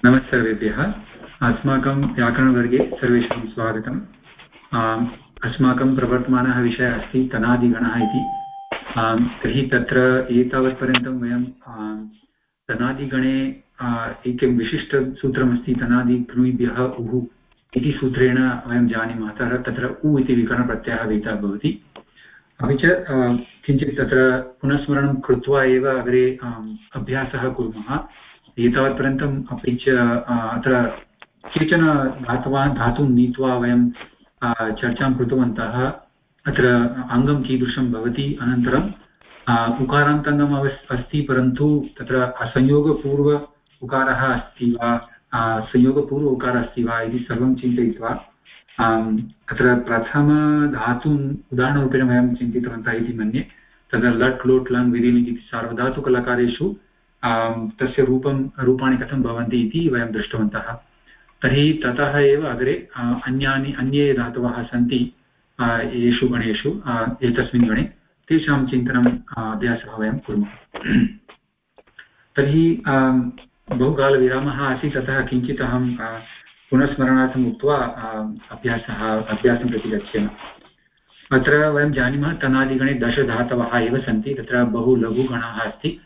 नमः सर्वेभ्यः। अस्माकं व्याकरणवर्गे सर्वेषां स्वागतम्। अस्माकं प्रवर्तमानः विषयः अस्ति तनादिगणः इति। तर्हि तत्र एतावत्पर्यन्तं वयं तनादिगणे एकं विशिष्टसूत्रमस्ति तनादिगृणीभ्यः उः इति सूत्रेण वयं जानीमः। तत्र उ इति विकरणप्रत्ययः वेतः भवति। अपि च किञ्चित् तत्र पुनस्मरणं कृत्वा एव अग्रे अभ्यासः कुर्मः। एतावत्पर्यन्तम् अपि च अत्र केचन धातून् नीत्वा वयं चर्चां कृतवन्तः। अत्र अङ्गं कीदृशं भवति, अनन्तरम् उकारान्तङ्गम् अस्ति, परन्तु तत्र असंयोगपूर्व उकारः अस्ति वा, संयोगपूर्व उकारः अस्ति वा इति सर्वं चिन्तयित्वा अत्र प्रथमधातून् उदाहरणरूपेण वयं चिन्तितवन्तः इति मन्ये। तत्र लट् लोट् लङ् विधिलिङ् इति सार्वधातुकलकारेषु तस्य रूपाणि कथं भवन्ति इति वयं दृष्टवन्तः। तर्हि ततः एव अग्रे अन्ये धातवः सन्ति येषु गणेषु एतस्मिन् गणे तेषां चिन्तनम् अभ्यासः वयं कुर्मः। तर्हि बहुकालविरामः आसीत्, ततः किञ्चित् अहं पुनस्मरणार्थम् उक्त्वा अभ्यासं प्रति गच्छेम। अत्र वयं जानीमः तनादिगणे 10 धातवः एव सन्ति। तत्र बहु लघुगणः अस्ति,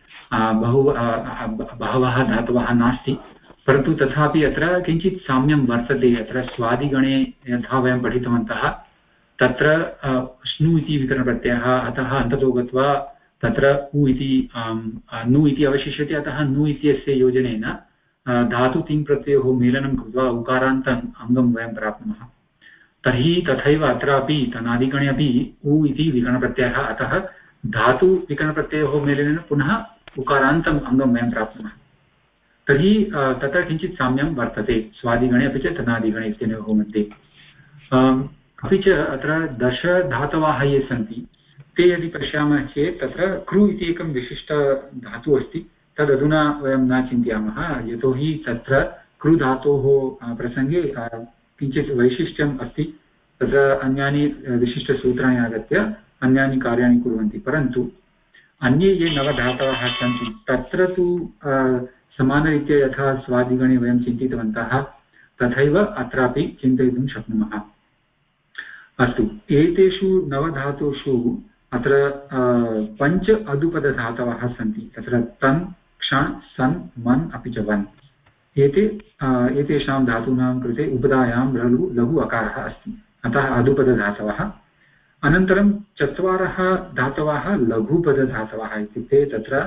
बहवः धातवः नास्ति, परन्तु तथापि अत्र किञ्चित् साम्यं वर्तते। अत्र स्वादिगणे यथा वयं पठितवन्तः तत्र स्नु इति विकरणप्रत्ययः, अतः अन्ततो गत्वा तत्र उ इति नु इति अवशिष्यते। अतः नु इत्यस्य योजनेन धातु तिङ् प्रत्ययोः मेलनं कृत्वा उकारान्त अङ्गं वयं प्राप्नुमः। तर्हि तथैव अत्रापि तनादिगणे अपि उ इति विकरणप्रत्ययः, अतः धातु विकरणप्रत्ययोः मेलनेन पुनः उकारान्तम् अङ्गं वयं प्राप्नुमः। तर्हि तत्र किञ्चित् साम्यं वर्तते स्वादिगणे अपि च तनादिगणे इत्यनयोः मध्ये। अपि च अत्र 10 धातवः ये सन्ति ते यदि पश्यामः चेत् तत्र कृ इति एकं विशिष्टधातुः अस्ति। तदधुना वयं न चिन्तयामः, यतोहि तत्र कृ धातोः प्रसङ्गे किञ्चित् वैशिष्ट्यम् अस्ति। तत्र अन्यानि विशिष्टसूत्राणि आगत्य अन्यानि कार्याणि कुर्वन्ति, परन्तु अन्ये ये 9 धातवः सन्ति तत्र तु समानरीत्या यथा स्वादिगणे वयं चिन्तितवन्तः तथैव अत्रापि चिन्तयितुं शक्नुमः। अस्तु, एतेषु 9 धातुषु अत्र 5 अदुपदधातवः सन्ति। तत्र तन्, क्षण्, सन्, मन् अपि च वन्। एतेषां धातूनां कृते उपधायां लघु अकारः अस्ति, अतः अदुपदधातवः। अनन्तरं 4 धातवः लघुपदधातवः, इत्युक्ते तत्र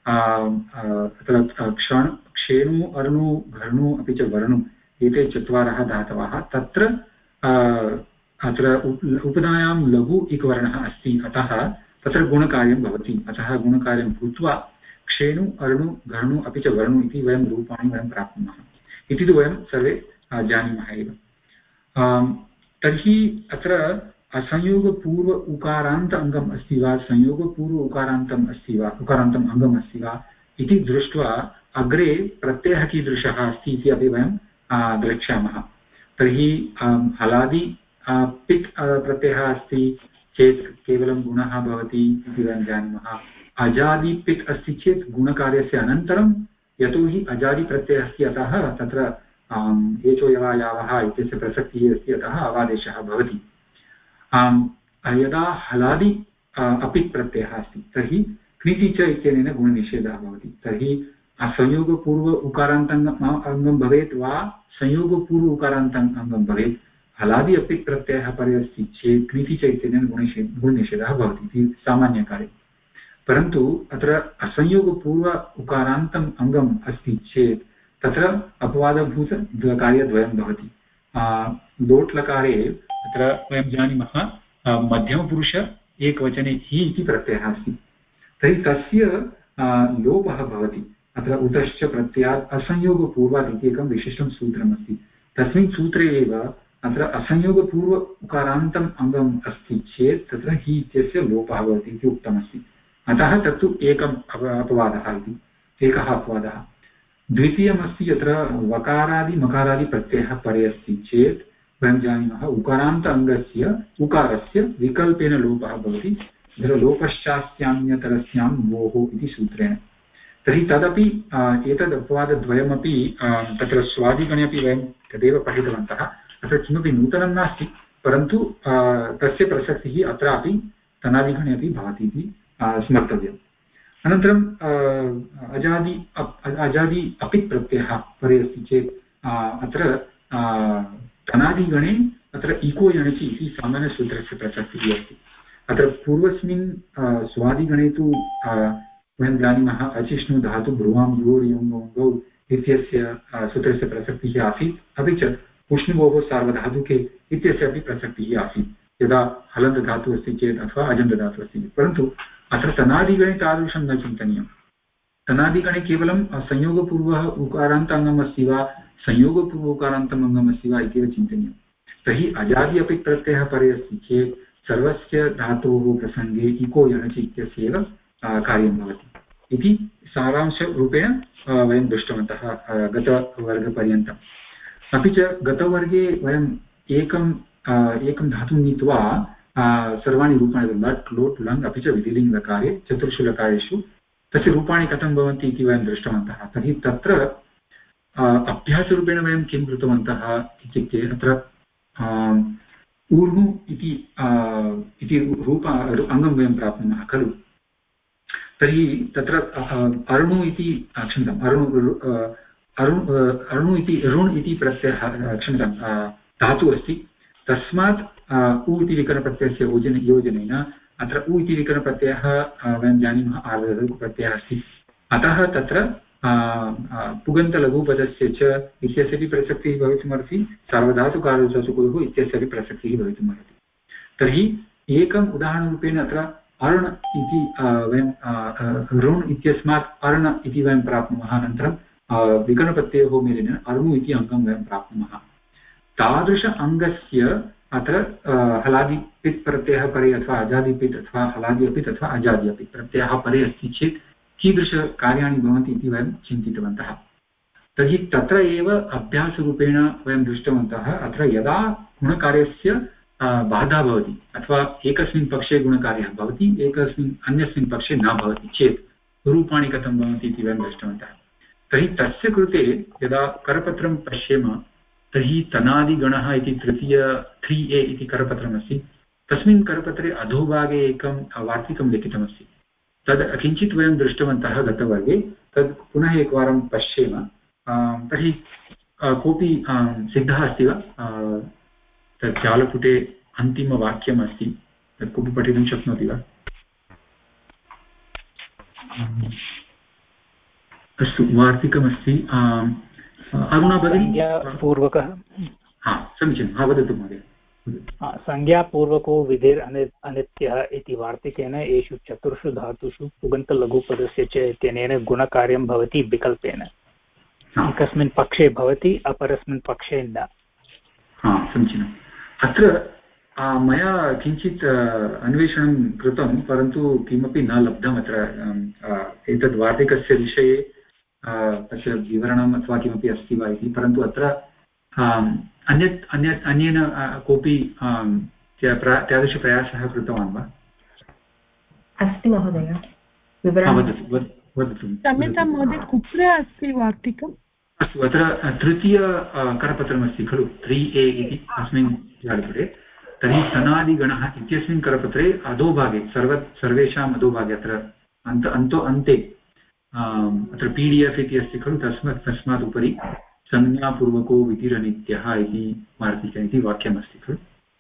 क्षण, क्षेणु, अर्णु, घर्णु अपि च वर्णु, एते 4 धातवः। तत्र अत्र उपधायां लघु इकवर्णः अस्ति, अतः तत्र गुणकार्यं भवति। अतः गुणकार्यं भूत्वा क्षेणु, अर्णु, घर्णु अपि च वर्णु इति वयं रूपाणि वयं प्राप्नुमः इति तु वयं सर्वे जानीमः एव। तर्हि अत्र असंयोगपूर्व उकारान्त अङ्गम् अस्ति वा, संयोगपूर्व उकारान्तम् अस्ति वा, उकारान्तम् अङ्गम् अस्ति वा इति दृष्ट्वा अग्रे प्रत्ययः कीदृशः अस्ति इति अपि वयं द्रक्ष्यामः। तर्हि हलादि पित् प्रत्ययः अस्ति चेत् केवलं गुणः भवति इति वयं जानीमः। अजादि पित् अस्ति चेत् गुणकार्यस्य अनन्तरं, यतोहि अजादिप्रत्ययः अस्ति अतः तत्र एचो यवा यावः इत्यस्य प्रसक्तिः अस्ति, अतः अवादेशः भवति। यदा हलादि अपित् प्रत्ययः अस्ति तर्हि क्निति च इत्यनेन गुणनिषेधः भवति। तर्हि संयोगपूर्व उकारान्तङ्गं भवेत् वा संयोगपूर्व उकारान्तम् अङ्गं भवेत्, हलादि अपित् प्रत्ययः परे अस्ति चेत् क्निति च इत्यनेन गुणनिषेधः भवति इति सामान्यकार्ये। परन्तु अत्र असंयोगपूर्व उकारान्तम् अङ्गम् अस्ति चेत् तत्र अपवादभूतकार्यद्वयं भवति। लोट् लकारे अत्र वयं जानीमः मध्यमपुरुष एकवचने हि इति प्रत्ययः अस्ति, तर्हि तस्य लोपः भवति। अत्र उतश्च प्रत्ययात् असंयोगपूर्वात् इति एकं विशिष्टं सूत्रमस्ति। तस्मिन् सूत्रे एव अत्र असंयोगपूर्व उकारान्तम् अङ्गम् अस्ति चेत् तत्र हि इत्यस्य लोपः भवति इति उक्तमस्ति। अतः तत्तु एकम् अपवादः इति, एकः अपवादः। द्वितीयमस्ति, यत्र वकारादि मकारादि प्रत्ययः परे अस्ति चेत् वयं जानीमः उकारान्त अङ्गस्य उकारस्य विकल्पेन लोपः भवति। तत्र लोपश्चास्यान्यतरस्यां वोः इति सूत्रेण। तर्हि तदपि एतद् अपवादद्वयमपि तत्र स्वादिगणे अपि वयं तदेव पठितवन्तः। अत्र किमपि नूतनं नास्ति, परन्तु तस्य प्रसक्तिः अत्रापि तनादिगणे अपि भवति इति स्मर्तव्यम्। अनन्तरं अजादि अपित् प्रत्ययः परे अस्ति चेत् अत्र तनादिगणे अत्र इको यणचि इति सामान्यसूत्रस्य प्रसक्तिः अस्ति। अत्र पूर्वस्मिन् स्वादिगणे तु वयं जानीमः अचिष्णु धातु भ्रुवां योर्योङ्गौ इत्यस्य सूत्रस्य प्रसक्तिः आसीत्, अपि च उष्णुभोः सार्वधातुके इत्यस्य अपि प्रसक्तिः आसीत् यदा हलन्तधातुः अस्ति चेत् अथवा अजन्तधातुः अस्ति चेत्। परन्तु अत्र तनादिगणे तादृशं न चिन्तनीयं। तनादिगणे केवलं संयोगपूर्वः उकारान्ताङ्गम् अस्ति वा संयोगपूर्व उकारान्तम् अङ्गम् अस्ति वा इत्येव चिन्तनीयं। तर्हि अजादि अपि प्रत्ययः परे अस्ति चेत् सर्वस्य धातोः प्रसङ्गे इको यणचि इत्यस्यैव कार्यं भवति इति सारांशरूपेण वयं दृष्टवन्तः गतवर्गपर्यन्तम्। अपि च गतवर्गे वयम् एकं धातुं नीत्वा सर्वाणि रूपाणि लट् लोट् लङ् अपि च विधिलिङ् लकारे चतुर्षु लकारेषु तस्य रूपाणि कथं भवन्ति इति वयं दृष्टवन्तः। तर्हि तत्र अभ्यासरूपेण वयं किं कृतवन्तः इत्युक्ते अत्र ऊर्णु इति रूप अङ्गं वयं प्राप्नुमः खलु। तर्हि तत्र अरुणु इति क्षम्यताम् अरुणु इति ऋण् इति प्रत्ययः क्षम्यतां धातुः अस्ति। तस्मात् उ इति विकरणप्रत्ययस्य योजनेन अत्र उ इति विकरणप्रत्ययः वयं जानीमः आर्धधातुकप्रत्ययः अस्ति। अतः तत्र पुगन्तलघुपदस्य च इत्यस्यापि प्रसक्तिः भवितुमर्हति, सार्वधातुकार्धधातुकोः इत्यस्यापि प्रसक्तिः भवितुमर्हति। तर्हि एकम् उदाहरणरूपेण अत्र अर्ण इति वयं ऋण् इत्यस्मात् अर्ण इति वयं प्राप्नुमः। अनन्तरं विकरणप्रत्ययोः मेलेन अरुणु इति अङ्गं वयं प्राप्नुमः। तादृश अङ्गस्य अत्र हलादिपित् प्रत्ययः परे अथवा अजादिपित् अथवा हलादि अपित् अथवा अजादि अपित् प्रत्ययः परे अस्ति चेत् कीदृशकार्याणि भवन्ति इति वयं चिन्तितवन्तः। तर्हि तत्र एव अभ्यासरूपेण वयं दृष्टवन्तः अत्र यदा गुणकार्यस्य बाधा भवति अथवा एकस्मिन् पक्षे गुणकार्यः भवति एकस्मिन् अन्यस्मिन् पक्षे न भवति चेत् रूपाणि कथं भवन्ति इति वयं दृष्टवन्तः। तर्हि तस्य कृते यदा करपत्रं पश्येम तर्हि तनादिगणः इति 3a इति करपत्रमस्ति। तस्मिन् करपत्रे अधोभागे एकं वार्तिकं लिखितमस्ति। तद् किञ्चित् वयं दृष्टवन्तः गतवर्गे, तद् पुनः एकवारं पश्येम। तर्हि कोऽपि सिद्धः अस्ति वा? तत् जालपुटे अन्तिमवाक्यमस्ति, तत् कोऽपि पठितुं शक्नोति वा? अस्तु, वार्तिकमस्ति। अरुणा भगिनी पूर्वकः समीचीनं, वदतु महोदय। संज्ञापूर्वको विधिर् अनित्यः इति वार्तिकेन एषु चतुर्षु धातुषु पुगन्तलघुपदस्य च इत्यनेन गुणकार्यं भवति विकल्पेन। एकस्मिन् पक्षे भवति अपरस्मिन् पक्षे न। समीचीनम्। अत्र मया किञ्चित् अन्वेषणं कृतं, परन्तु किमपि न लब्धम्। अत्र एतद् वार्तिकस्य विषये तस्य विवरणम् अथवा किमपि अस्ति वा इति, परन्तु अत्र अन्येन कोऽपि तादृशप्रयासः कृतवान् वा? अस्ति महोदय, वदतु। क्षम्यतां महोदय, कुत्र अस्ति वार्तिकम्? अस्तु, अत्र तृतीयकरपत्रमस्ति खलु 3a इति अस्मिन् जालपुटे। तर्हि तनादिगणः इत्यस्मिन् करपत्रे अधोभागे सर्वेषाम् अधोभागे अत्र अन्ते अत्र PDF इति अस्ति खलु, तस्मात् उपरि संज्ञापूर्वको विधिरनित्यः इति वार्तिक इति वाक्यमस्ति खलु।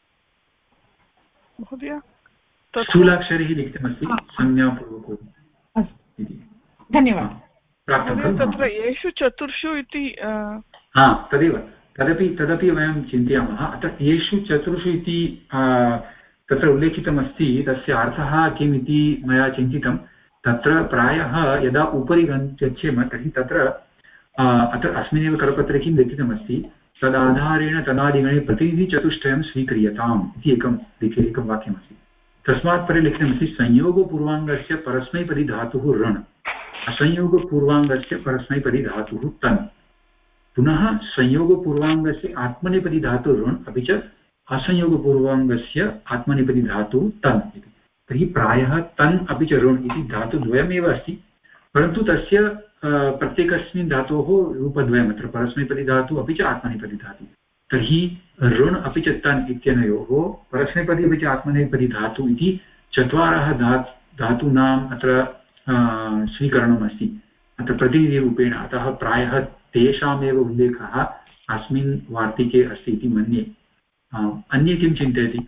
स्थूलाक्षरैः लिखितमस्ति संज्ञापूर्वको इति। धन्यवादः। तत्र येषु चतुर्षु इति तदेव तदपि वयं चिन्तयामः। अत्र येषु चतुर्षु इति तत्र उल्लेखितमस्ति, तस्य अर्थः किम् इति मया चिन्तितं। तत्र प्रायः यदा उपरि गच्छेम तर्हि तत्र अत्र अस्मिन्नेव करपत्रे किं लिखितमस्ति, तदाधारेण तनादिगणे प्रतिनिधिचतुष्टयं स्वीक्रियताम् इति एकं वाक्यमस्ति। तस्मात् परे लिखितमस्ति संयोगपूर्वाङ्गस्य परस्मैपदी धातुः ऋण्, असंयोगपूर्वाङ्गस्य परस्मैपदी धातुः तन्, पुनः संयोगपूर्वाङ्गस्य आत्मनेपदी धातुः ऋण् अपि च असंयोगपूर्वाङ्गस्य आत्मनेपदी धातुः तन् इति। तर्हि प्रायः तन् अपि च ऋण् इति धातुद्वयमेव अस्ति, परन्तु तस्य प्रत्येकस्मिन् धातोः रूपद्वयम् अत्र परस्मैपदिधातुः अपि च आत्मनेपदिधातुः। तर्हि ऋण् अपि च तन् इत्यनयोः परस्मैपदी अपि च आत्मनेपदिधातुः इति चत्वारः धातूनाम् अत्र स्वीकरणम् अस्ति अत्र प्रतिनिधिरूपेण। अतः प्रायः तेषामेव उल्लेखः अस्मिन् वार्तिके अस्ति इति मन्ये। अन्ये किं चिन्तयति?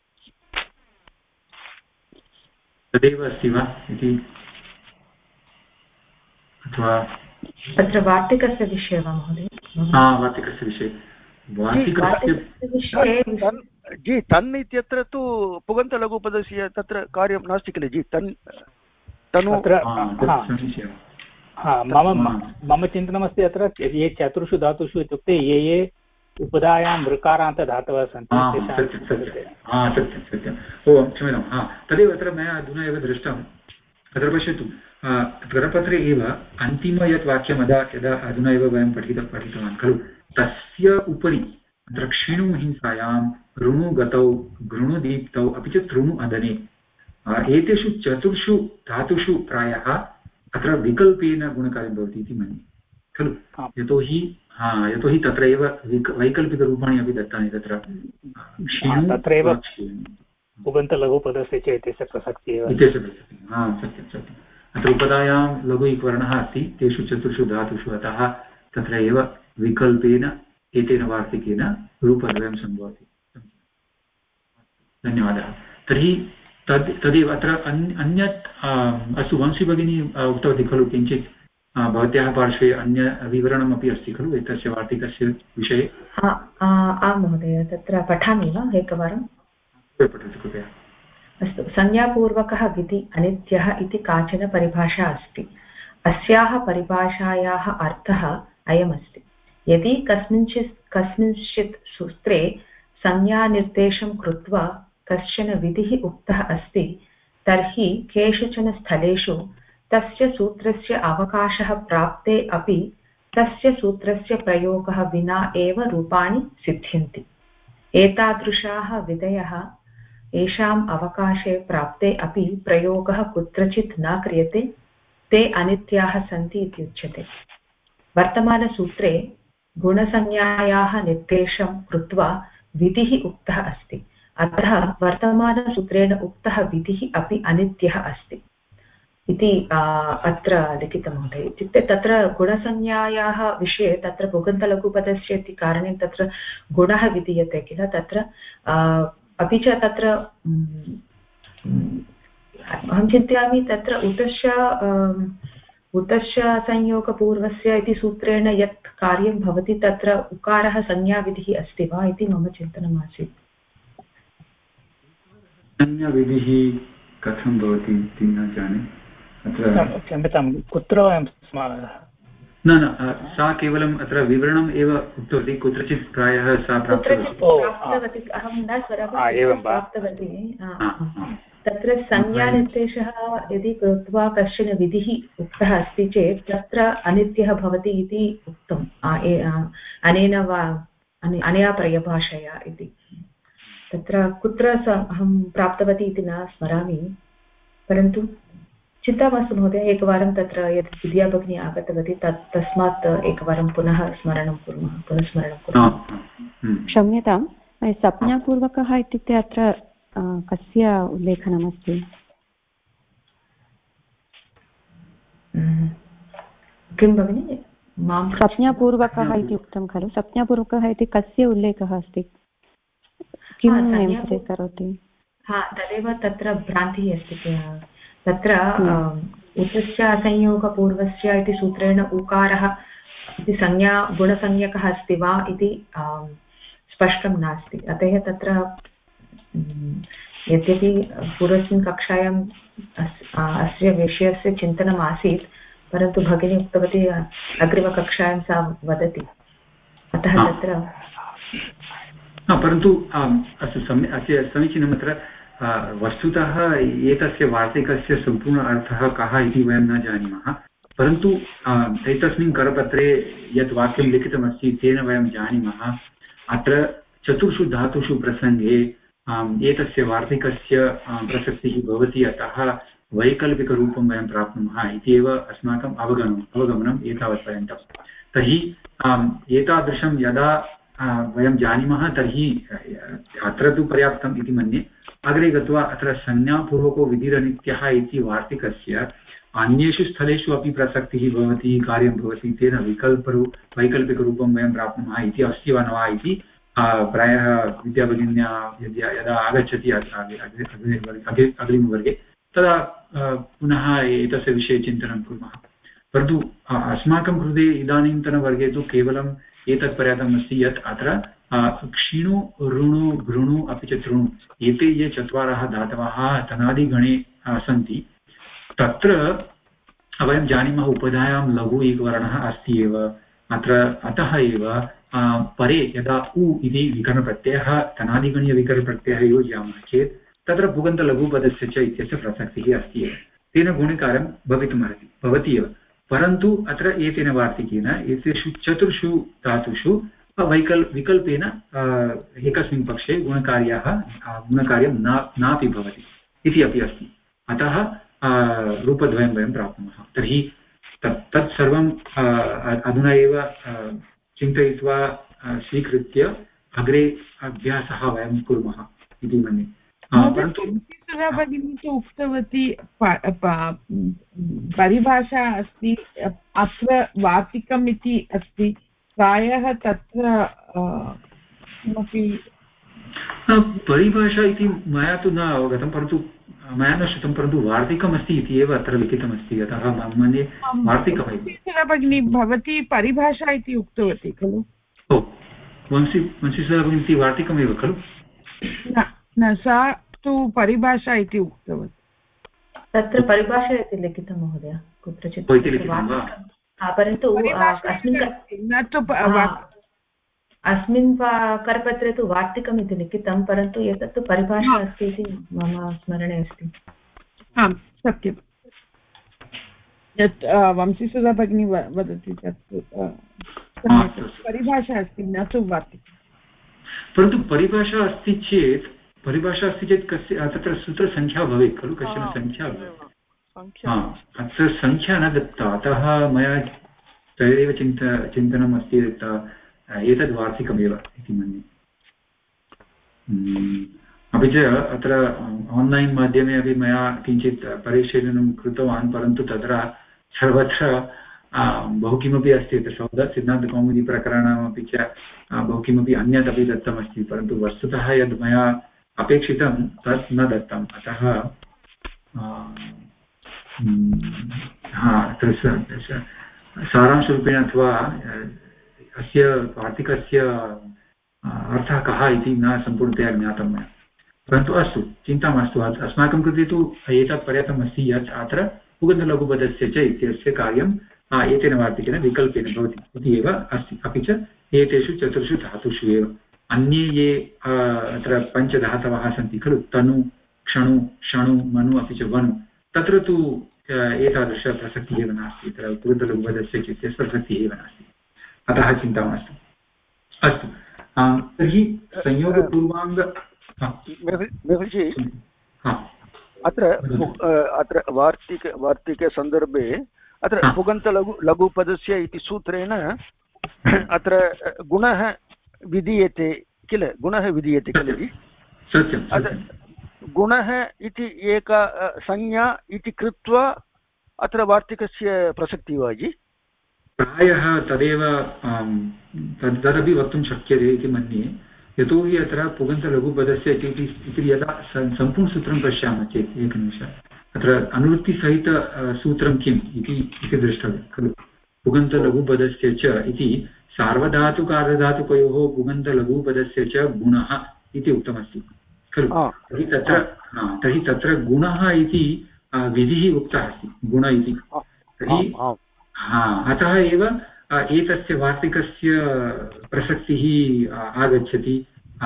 तदेव अस्ति वा इति, अथवा तत्र वार्तिकस्य विषये वा महोदय? वार्तिकस्य विषये जी तन् इत्यत्र तु पुगन्तलघुपदस्य तत्र कार्यं नास्ति किल जी तन् तनु मम चिन्तनमस्ति अत्र ये चतुर्षु धातुषु इत्युक्ते ये ये उपधायां ऋकारान्तधातवः सन्ति सत्यम् ओम् क्षम्यतां तदेव अत्र मया अधुना एव दृष्टम्। अत्र पश्यतु करपत्रे एव अन्तिम यत् वाक्यम् यदा अधुना एव वयं पठितवान् खलु तस्य उपरि अत्र क्षिणु हिंसायां ऋणुगतौ घृणुदीप्तौ अपि च तृणु अदने एतेषु चतुर्षु धातुषु प्रायः अत्र विकल्पेन गुणकार्यं भवति इति मन्ये खलु। यतोहि तत्र एव वैकल्पिकरूपाणि अपि दत्तानि तत्र तत्रैव उगन्तलघुपदस्य च इत्यस्य प्रसक्तिः एव। सत्यम् अत्र उपधायां लघु इक्वर्णः अस्ति तेषु चतुर्षु धातुषु अतः तत्र एव विकल्पेन एतेन वार्तिकेन रूपद्वयं सम्भवति। धन्यवादः। तर्हि तदेव अत्र अन्यत् अस्तु वंशी भगिनी उक्तवती खलु किञ्चित् भवत्याः पार्श्वे अन्य विवरणमपि अस्ति खलु एतस्य वार्तिकस्य विषये? आं महोदय तत्र पठामि वा एकवारं? पठतु कृपया। अस्तु संज्ञापूर्वकः विधि अनित्यः इति काचन परिभाषा अस्ति। अस्याः परिभाषायाः अर्थः अयमस्ति यदि कस्मिंश्चित् सूत्रे संज्ञानिर्देशं कृत्वा कश्चन विधिः उक्तः अस्ति तर्हि केषुचन स्थलेषु तस्य सूत्रस्य अवकाशः प्राप्ते अपि तस्य सूत्रस्य प्रयोगः विना एव रूपाणि सिद्ध्यन्ति। एतादृशाः विधयः येषाम् अवकाशे प्राप्ते अपि प्रयोगः कुत्रचित् न क्रियते ते अनित्याः सन्ति इत्युच्यते। वर्तमानसूत्रे गुणसंज्ञायाः निर्देशं कृत्वा विधिः उक्तः अस्ति अतः वर्तमानसूत्रेण उक्तः विधिः अपि अनित्यः अस्ति इति अत्र लिखितं महोदय। इत्युक्ते तत्र गुणसंज्ञायाः विषये तत्र पुगन्तलघुपदस्य इति कारणेन तत्र गुणः विधीयते किल तत्र अपि च तत्र अहं चिन्तयामि तत्र उतश्च संयोगपूर्वस्य इति सूत्रेण यत् कार्यं भवति तत्र उकारः संज्ञाविधिः अस्ति वा इति मम चिन्तनमासीत्। संज्ञाविधिः कथं भवति इति न जाने। क्षम्यतां कुत्र वयं न सा केवलम् अत्र विवरणम् एव उक्तवती कुत्रचित् प्रायः सा प्राप्तवती। अहं न प्राप्तवती तत्र संज्ञानिर्देशः यदि कृत्वा कश्चन विधिः उक्तः अस्ति चेत् तत्र अनित्यः भवति इति उक्तम् अनया परिभाषया इति। तत्र कुत्र अहं प्राप्तवती इति न स्मरामि परन्तु चिन्ता मास्तु महोदय एकवारं तत्र यत् विद्या भगिनी आगतवती तस्मात् एकवारं पुनः स्मरणं कुर्मः। क्षम्यतां संज्ञापूर्वकः इत्युक्ते अत्र कस्य उल्लेखनमस्ति? किं भगिनि मां संज्ञापूर्वकः इति उक्तं खलु संज्ञापूर्वकः इति कस्य उल्लेखः अस्ति किं स्वीकरोति? तदेव तत्र भ्रान्तिः अस्ति तत्र उतस्य असंयोगपूर्वस्य इति सूत्रेण उकारः इति गुणसंज्ञकः अस्ति वा इति स्पष्टं नास्ति। अतः तत्र यद्यपि पूर्वस्मिन् कक्षायाम् अस्य विषयस्य चिन्तनम् आसीत् परन्तु भगिनी उक्तवती अग्रिमकक्षायां सा वदति अतः तत्र परन्तु अस्तु अस्य समीचीनम्। अत्र वस्तुतः एतस्य वार्तिकस्य सम्पूर्ण अर्थः कः इति वयं न जानीमः परन्तु एतस्मिन् करपत्रे यत् वाक्यं लिखितमस्ति तेन वयं जानीमः अत्र चतुर्षु धातुषु प्रसङ्गे एतस्य वार्तिकस्य प्रसक्तिः भवति अतः वैकल्पिकरूपं वयं प्राप्नुमः इति एव अस्माकम् अवगमनम् एतावत्पर्यन्तं। तर्हि एतादृशं यदा वयं जानीमः तर्हि अत्र तु पर्याप्तम् इति मन्ये। अग्रे गत्वा अत्र संज्ञापूर्वको विधिरनित्यः इति वार्तिकस्य अन्येषु स्थलेषु अपि प्रसक्तिः भवति, कार्यं भवति, तेन वैकल्पिकरूपं वयं प्राप्नुमः इति अस्ति वा न वा इति प्रायः विद्याभगिन्या यदा आगच्छति अग्रिमवर्गे तदा पुनः एतस्य विषये चिन्तनं कुर्मः। परन्तु अस्माकं कृते इदानीन्तनवर्गे तु केवलम् एतत् पर्याप्तम् अस्ति यत् अत्र क्षिणु ऋणु घृणु अपि च तृणु एते ये चत्वारः धातवः तनादिगणे सन्ति तत्र वयं जानीमः उपधायां लघु एकवर्णः अस्ति एव अत्र। अतः एव परे यदा उ इति विकरणप्रत्ययः तनादिगणीयविकरणप्रत्ययः योजयामः चेत् तत्र पुगन्तलघुपदस्य च इत्यस्य प्रसक्तिः अस्ति एव, तेन गुणिकारं भवितुमर्हति भवति एव। परन्तु अत्र एतेन वार्तिकेन एतेषु चतुर्षु धातुषु विकल्पेन एकस्मिन् पक्षे गुणकार्यं नापि भवति इति अपि अस्ति। अतः रूपद्वयं वयं प्राप्नुमः। तर्हि तत् सर्वं अधुना एव चिन्तयित्वा स्वीकृत्य अग्रे अभ्यासः वयं कुर्मः इति मन्ये। परन्तु भगिनी तु उक्तवती परिभाषा अस्ति, अत्र वार्तिकम् इति अस्ति, प्रायः तत्र किमपि परिभाषा इति मया तु न अवगतं, परन्तु मया न श्रुतं, परन्तु वार्तिकमस्ति इति एव अत्र लिखितमस्ति, अतः मम मन्ये वार्तिकमेव। भगिनी भवती परिभाषा इति उक्तवती खलु? ओ वंशीसरा भगिनी इति वार्तिकमेव खलु? न, सा तु परिभाषा इति उक्तवती। तत्र परिभाषा इति लिखितं महोदय कुत्रचित्, परन्तु अस्मिन् करपत्रे तु वार्तिकम् इति लिखितं, परन्तु एतत्तु परिभाषा अस्ति इति मम स्मरणे अस्ति। आम् सत्यं, यत् वंशीसुधा भगिनी वदति तत् परिभाषा अस्ति, न तु वार्तिकं। परन्तु परिभाषा अस्ति चेत् कस्य तत्र सूत्रसङ्ख्या भवेत् खलु, कश्चन सङ्ख्या भवेत्। अत्र सङ्ख्या न दत्ता, अतः मया तदेव चिन्तनम् अस्ति यत् एतद् वार्तिकमेव इति मन्ये। अपि च अत्र आन्लैन् माध्यमे अपि मया किञ्चित् परिशीलनं कृतवान्, परन्तु तत्र सर्वत्र बहु किमपि अस्ति, सिद्धान्तकौमुदीप्रकरणमपि च बहु किमपि अन्यत् अपि दत्तमस्ति, परन्तु वस्तुतः यद् मया अपेक्षितं तत् न दत्तम्। अतः सारांशरूपेण अथवा अस्य वार्तिकस्य अर्थः कः इति न सम्पूर्णतया ज्ञातं मया। परन्तु अस्तु, चिन्ता मास्तु, अस्माकं कृते तु एतत् पर्याप्तम् अस्ति यत् अत्र पुगन्तलघुपदस्य च इत्यस्य कार्यं एतेन वार्तिकेन विकल्पेन भवति इति एव अस्ति। अपि च एतेषु चतुर्षु धातुषु एव अन्ये ये अत्र पञ्चधातवः सन्ति खलु, तनु क्षणु शणु मनु अपि च वनु, तत्र तु एतादृशप्रसक्तिः एव नास्ति, तत्र पुगन्तलघुपदस्य च इत्यस्य प्रसक्तिः एव नास्ति, अतः चिन्ता मास्तु। अस्तु, तर्हि संयोगपूर्वाङ्ग अत्र वार्तिकसन्दर्भे अत्र पुगन्तलघुपदस्य इति सूत्रेण अत्र गुणः विधीयते किल, जि सत्यं। गुणः इति एका संज्ञा इति कृत्वा अत्र वार्तिकस्य प्रसक्तिः वा जि? प्रायः तदेव तदपि वक्तुं शक्यते इति मन्ये, यतोहि अत्र पुगन्तलघुपदस्य इति यदा सम्पूर्णसूत्रं पश्यामः चेत् एकनिमिषम्, अत्र अनुवृत्तिसहितसूत्रं किम् इति द्रष्टव्यं खलु। पुगन्तलघुपदस्य च इति सार्वधातुकार्धधातुकयोः पुगन्तलघुपदस्य च गुणः इति उक्तमस्ति खलु। तर्हि तत्र गुणः इति विधिः उक्तः अस्ति, गुण इति। तर्हि अतः एव एतस्य वार्तिकस्य प्रसक्तिः आगच्छति।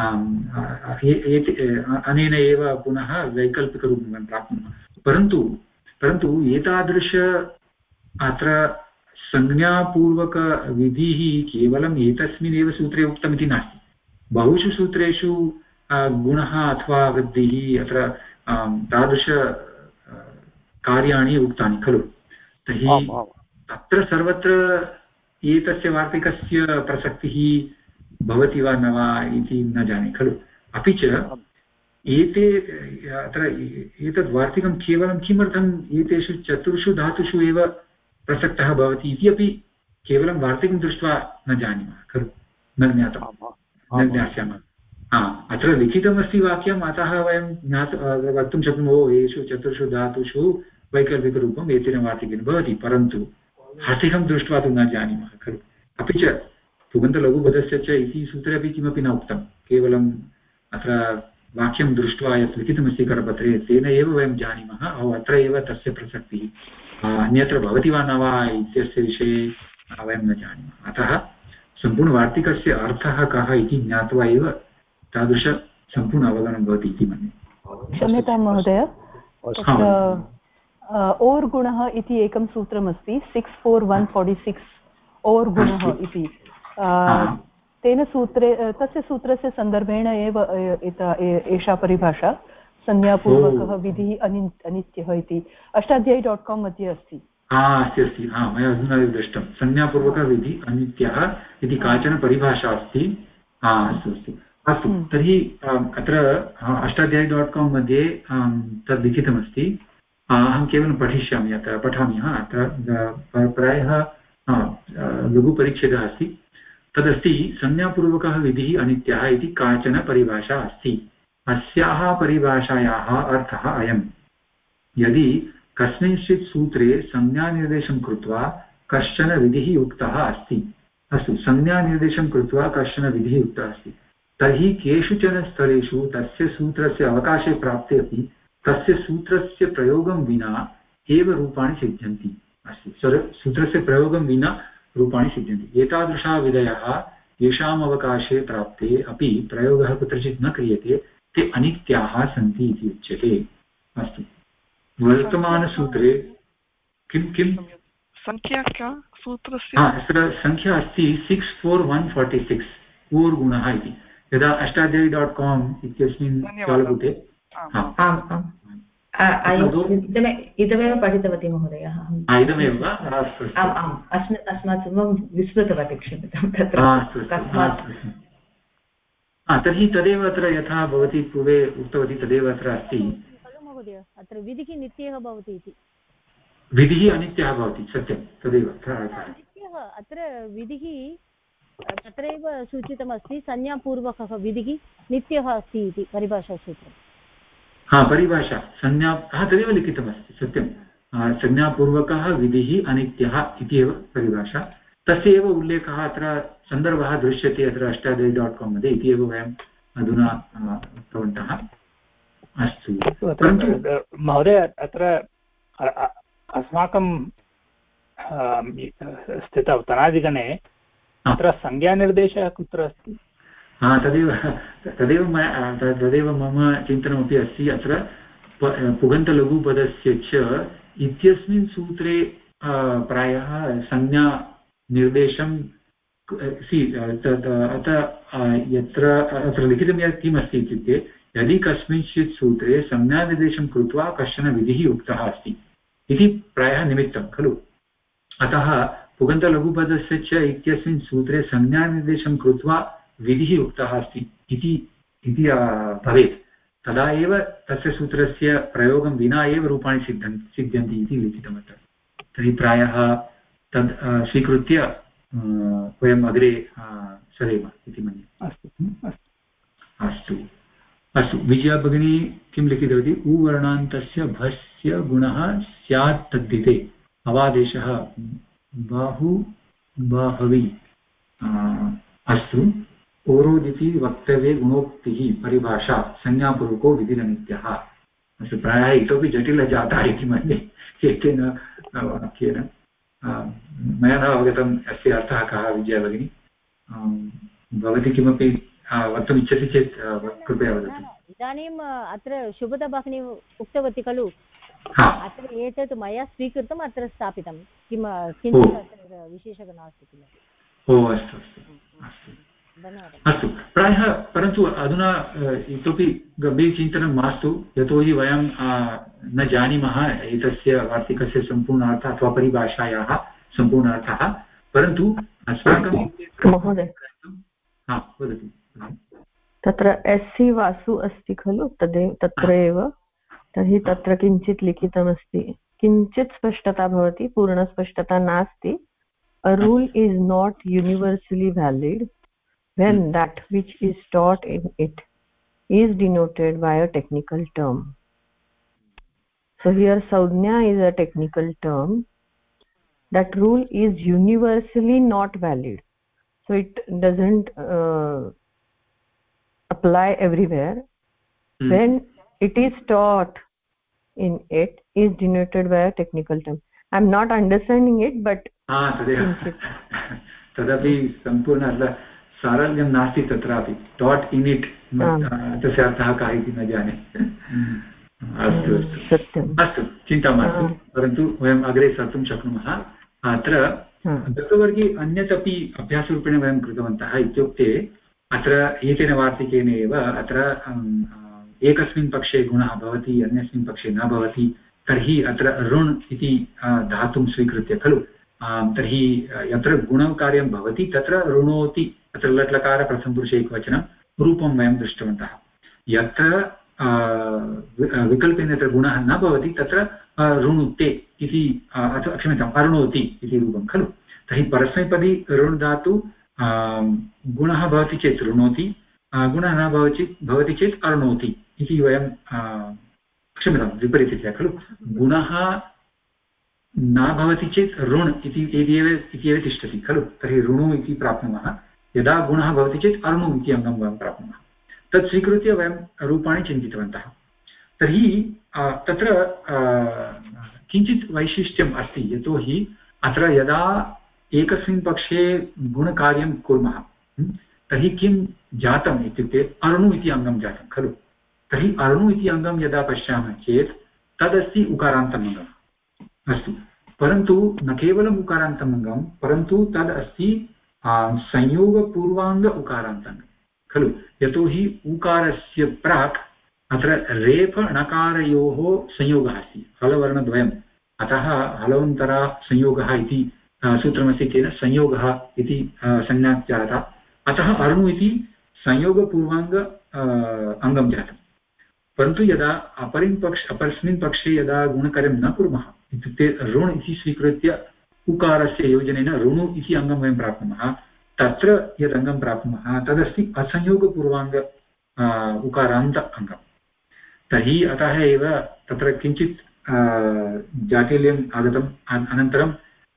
अनेन एव पुनः वैकल्पिकरूपं प्राप्नुमः। परन्तु एतादृश अत्र संज्ञापूर्वकविधिः केवलम् एतस्मिन्नेव सूत्रे उक्तमिति नास्ति, बहुषु सूत्रेषु गुणः अथवा वृद्धिः अत्र तादृश कार्याणि उक्तानि खलु तर्हि तत्र सर्वत्र एतस्य वार्तिकस्य प्रसक्तिः भवति वा न वा इति न जाने खलु अपि च एते अत्र एतद् वार्तिकं केवलं किमर्थम् एतेषु चतुर्षु धातुषु एव प्रसक्तः भवति इति अपि केवलं वार्तिकं दृष्ट्वा न जानीमः खलु न ज्ञास्यामः अत्र लिखितमस्ति वाक्यम् अतः वयं वक्तुं शक्नुमः येषु चतुर्षु धातुषु वैकल्पिकरूपम् एतेन वार्तिकेन भवति परन्तु वार्तिकं दृष्ट्वा तु न जानीमः खलु अपि च पुगन्तलघुपदस्य च इति सूत्रे अपि किमपि न उक्तं केवलम् अत्र वाक्यं दृष्ट्वा यत् लिखितमस्ति करपत्रे तेन एव वयं जानीमः अत्र एव तस्य प्रसक्तिः अन्यत्र भवति वा न वा इत्यस्य विषये वयं न जानीमः अतः सम्पूर्णवार्तिकस्य अर्थः कः इति ज्ञात्वा एव तादृश सम्पूर्ण अवगमनं भवति इति मन्ये क्षम्यतां महोदय ओर् गुणः इति एकं सूत्रमस्ति 64146 ओर् गुणः इति तेन सूत्रे तस्य सूत्रस्य सन्दर्भेण एव एषा परिभाषा संज्ञापूर्वकः विधिः अनित्यः इति अष्टाध्यायी.com मध्ये अस्ति अस्ति मया अधुना दृष्टं संज्ञापूर्वकविधि अनित्यः इति काचन परिभाषा अस्ति अस्तु तर्हि अत्र अष्टाध्यायी.com मध्ये तद् लिखितमस्ति अहं केवलं पठिष्यामि अत्र पठामि अत्र प्रायः लघुपरिच्छेदः अस्ति तदस्ति संज्ञापूर्वकः विधिः अनित्यः इति काचन परिभाषा अस्ति अस्याः परिभाषायाः अर्थः अयं यदि कस्मिंश्चित् सूत्रे संज्ञानिर्देशं कृत्वा कश्चन विधिः उक्तः अस्ति अस्तु संज्ञानिर्देशं कृत्वा कश्चन विधिः उक्तः अस्ति तर्हि केषुचन स्तरेषु तस्य सूत्रस्य अवकाशे प्राप्ते अपि तस्य सूत्रस्य प्रयोगं विना एव रूपाणि सिद्ध्यन्ति अस्तु सूत्रस्य प्रयोगं विना रूपाणि सिद्ध्यन्ति एतादृशाः विधयः येषाम् अवकाशे प्राप्ते अपि प्रयोगः कुत्रचित् न क्रियते ते अनित्याः सन्ति इति उच्यते अस्तु वर्तमानसूत्रे किं संख्या का सूत्रस्य अत्र संख्या अस्ति 64146 ओर् गुणः इति यदा अष्टाध्यायी.com इत्यस्मिन् जालपुटे इदमेव पठितवती महोदय इदमेव वा अस्मात् सर्वं विस्मृतवती क्षम्यतां तर्हि तदेव अत्र यथा भवती पूर्वे उक्तवती तदेव अत्र अस्ति खलु महोदय अत्र विधिः नित्यः भवति इति विधिः अनित्यः भवति सत्यं तदेव नित्यः अत्र विधिः तत्रैव सूचितमस्ति संज्ञापूर्वकः विधिः नित्यः अस्ति इति परिभाषासूत्रं परिभाषा संज्ञा तदेव लिखितमस्ति सत्यं संज्ञापूर्वकः विधिः अनित्यः इति एव परिभाषा तस्य एव उल्लेखः अत्र सन्दर्भः दृश्यते अत्र अष्टाध्यायी.com मध्ये इति एव वयम् अधुना उक्तवन्तः अस्तु महोदय अत्र अस्माकं स्थितौ तनादिगणे अत्र संज्ञानिर्देशः कुत्र अस्ति तदेव मम चिन्तनमपि अस्ति अत्र पुगन्तलघुपदस्य च इत्यस्मिन् सूत्रे प्रायः संज्ञानिर्देशं यत्र अत्र लिखितं यत् किमस्ति इत्युक्ते यदि कस्मिंश्चित् सूत्रे संज्ञानिर्देशं कृत्वा कश्चन विधिः उक्तः अस्ति इति प्रायः निमित्तं खलु अतः पुगन्तलघुपदस्य च इत्यस्मिन् सूत्रे संज्ञानिर्देशं कृत्वा विधिः उक्तः अस्ति इति भवेत् तदा एव तस्य सूत्रस्य प्रयोगं विना एव रूपाणि सिद्ध्यन्ति इति लिखितमत्र तर्हि प्रायः तद् स्वीकृत्य वयम् अग्रे सरेम इति मन्ये अस्तु विजया भगिनी किं लिखितवती उवर्णान्तस्य भस्य गुणः स्यात् तद्धिते अवादेशः बाहु बाहवी अस्तु ओरोदिति वक्तव्ये गुणोक्तिः परिभाषा संज्ञापूर्वको विधिरनित्यः अस्तु प्रायः इतोपि जटिलः जातः इति मन्ये एतेन वाक्येन मया न अवगतम् अस्य अर्थः कः विजया भगिनी भवती किमपि वक्तुम् इच्छति चेत् कृपया वदतु इदानीम् अत्र शुभदा भगिनी उक्तवती खलु अत्र एतत् मया स्वीकृतम् अत्र स्थापितं किञ्चित् अत्र विशेषः नास्ति किल अस्तु धन्यवादः। अस्तु, प्रायः परन्तु अधुना इतोपि गम्भीरचिन्तनं मास्तु, यतोहि वयं न जानीमः एतस्य वार्तिकस्य सम्पूर्णार्थः अथवा परिभाषायाः सम्पूर्णार्थः, परन्तु अस्माकं महोदय वदतु। तत्र एस् वासु अस्ति खलु तत्र एव, तर्हि तत्र किञ्चित् लिखितमस्ति, किञ्चित् स्पष्टता भवति, पूर्णस्पष्टता नास्ति। A rule is not universally valid when that which is taught in it is denoted by a technical term. So here Saujna is a technical term. That rule is universally not valid. So it doesn't apply everywhere. When it is taught in it is denoted by a technical term. I'm not understanding it, but तदपि सम्पूर्ण सारल्यं नास्ति तत्रापि dot in it तस्य अर्थः कः इति न जाने। अस्तु अस्तु अस्तु, चिन्ता मास्तु, परन्तु वयम् अग्रे सर्तुं शक्नुमः। अत्र गतवर्गे अन्यत् अपि अभ्यासरूपेण वयं कृतवन्तः, इत्युक्ते अत्र एतेन वार्तिकेन एव अत्र एकस्मिन् पक्षे गुणः भवति अन्यस्मिन् पक्षे न भवति, तर्हि अत्र ऋण् इति धातुं स्वीकृत्य खलु, तर्हि यत्र गुणकार्यं भवति तत्र ऋणोति, अत्र लट्लकार प्रथमपुरुषे एकवचनं रूपं वयं दृष्टवन्तः। यत्र विकल्पेन यत्र गुणः न भवति तत्र ऋणुते इति, अथवा क्षम्यताम् अरुणोति इति रूपं खलु। तर्हि परस्मैपदी ऋण् धातु गुणः भवति चेत् ऋणोति, गुणः न भवति चेत् अरुणोति इति वयं, क्षम्यतां विपरीततया खलु, गुणः न भवति चेत् ऋण् इत्येव तिष्ठति खलु, तर्हि ऋणु इति प्राप्नुमः। यदा गुणः भवति चेत् अरुणु इति अङ्गं वयं प्राप्नुमः। तत् स्वीकृत्य वयं रूपाणि चिन्तितवन्तः। तर्हि तत्र किञ्चित् वैशिष्ट्यम् अस्ति, यतोहि अत्र यदा एकस्मिन् पक्षे गुणकार्यं कुर्मः तर्हि किं जातम् इत्युक्ते अरुणु इति अङ्गं जातं खलु। तर्हि अरुणु इति अङ्गं यदा पश्यामः चेत् तदस्ति उकारान्तम् अङ्गम्, अस्तु, परन्तु न केवलम् उकारान्तम् अङ्गं, परन्तु तद् अस्ति संयोगपूर्वाङ्ग उकारान्तङ्गं खलु। यतोहि उकारस्य प्राक् अत्र रेफ णकारयोः संयोगः अस्ति, हलवर्णद्वयम्, अतः हलवन्तरा संयोगः इति सूत्रमस्ति, तेन संयोगः इति संज्ञा जाता, अतः अरुणु इति संयोगपूर्वाङ्ग अङ्गं जातम्। परन्तु यदा अपरस्मिन् पक्षे यदा गुणकार्यं न कुर्मः, इत्युक्ते ऋण् इति स्वीकृत्य उकारस्य योजनेन ऋणु इति अङ्गं वयं प्राप्नुमः, तत्र यद् अङ्गं प्राप्नुमः तदस्ति असंयोगपूर्वाङ्ग उकारान्त अङ्गम्। तर्हि अतः एव तत्र किञ्चित् जाटिल्यम् आगतम्। अनन्तरं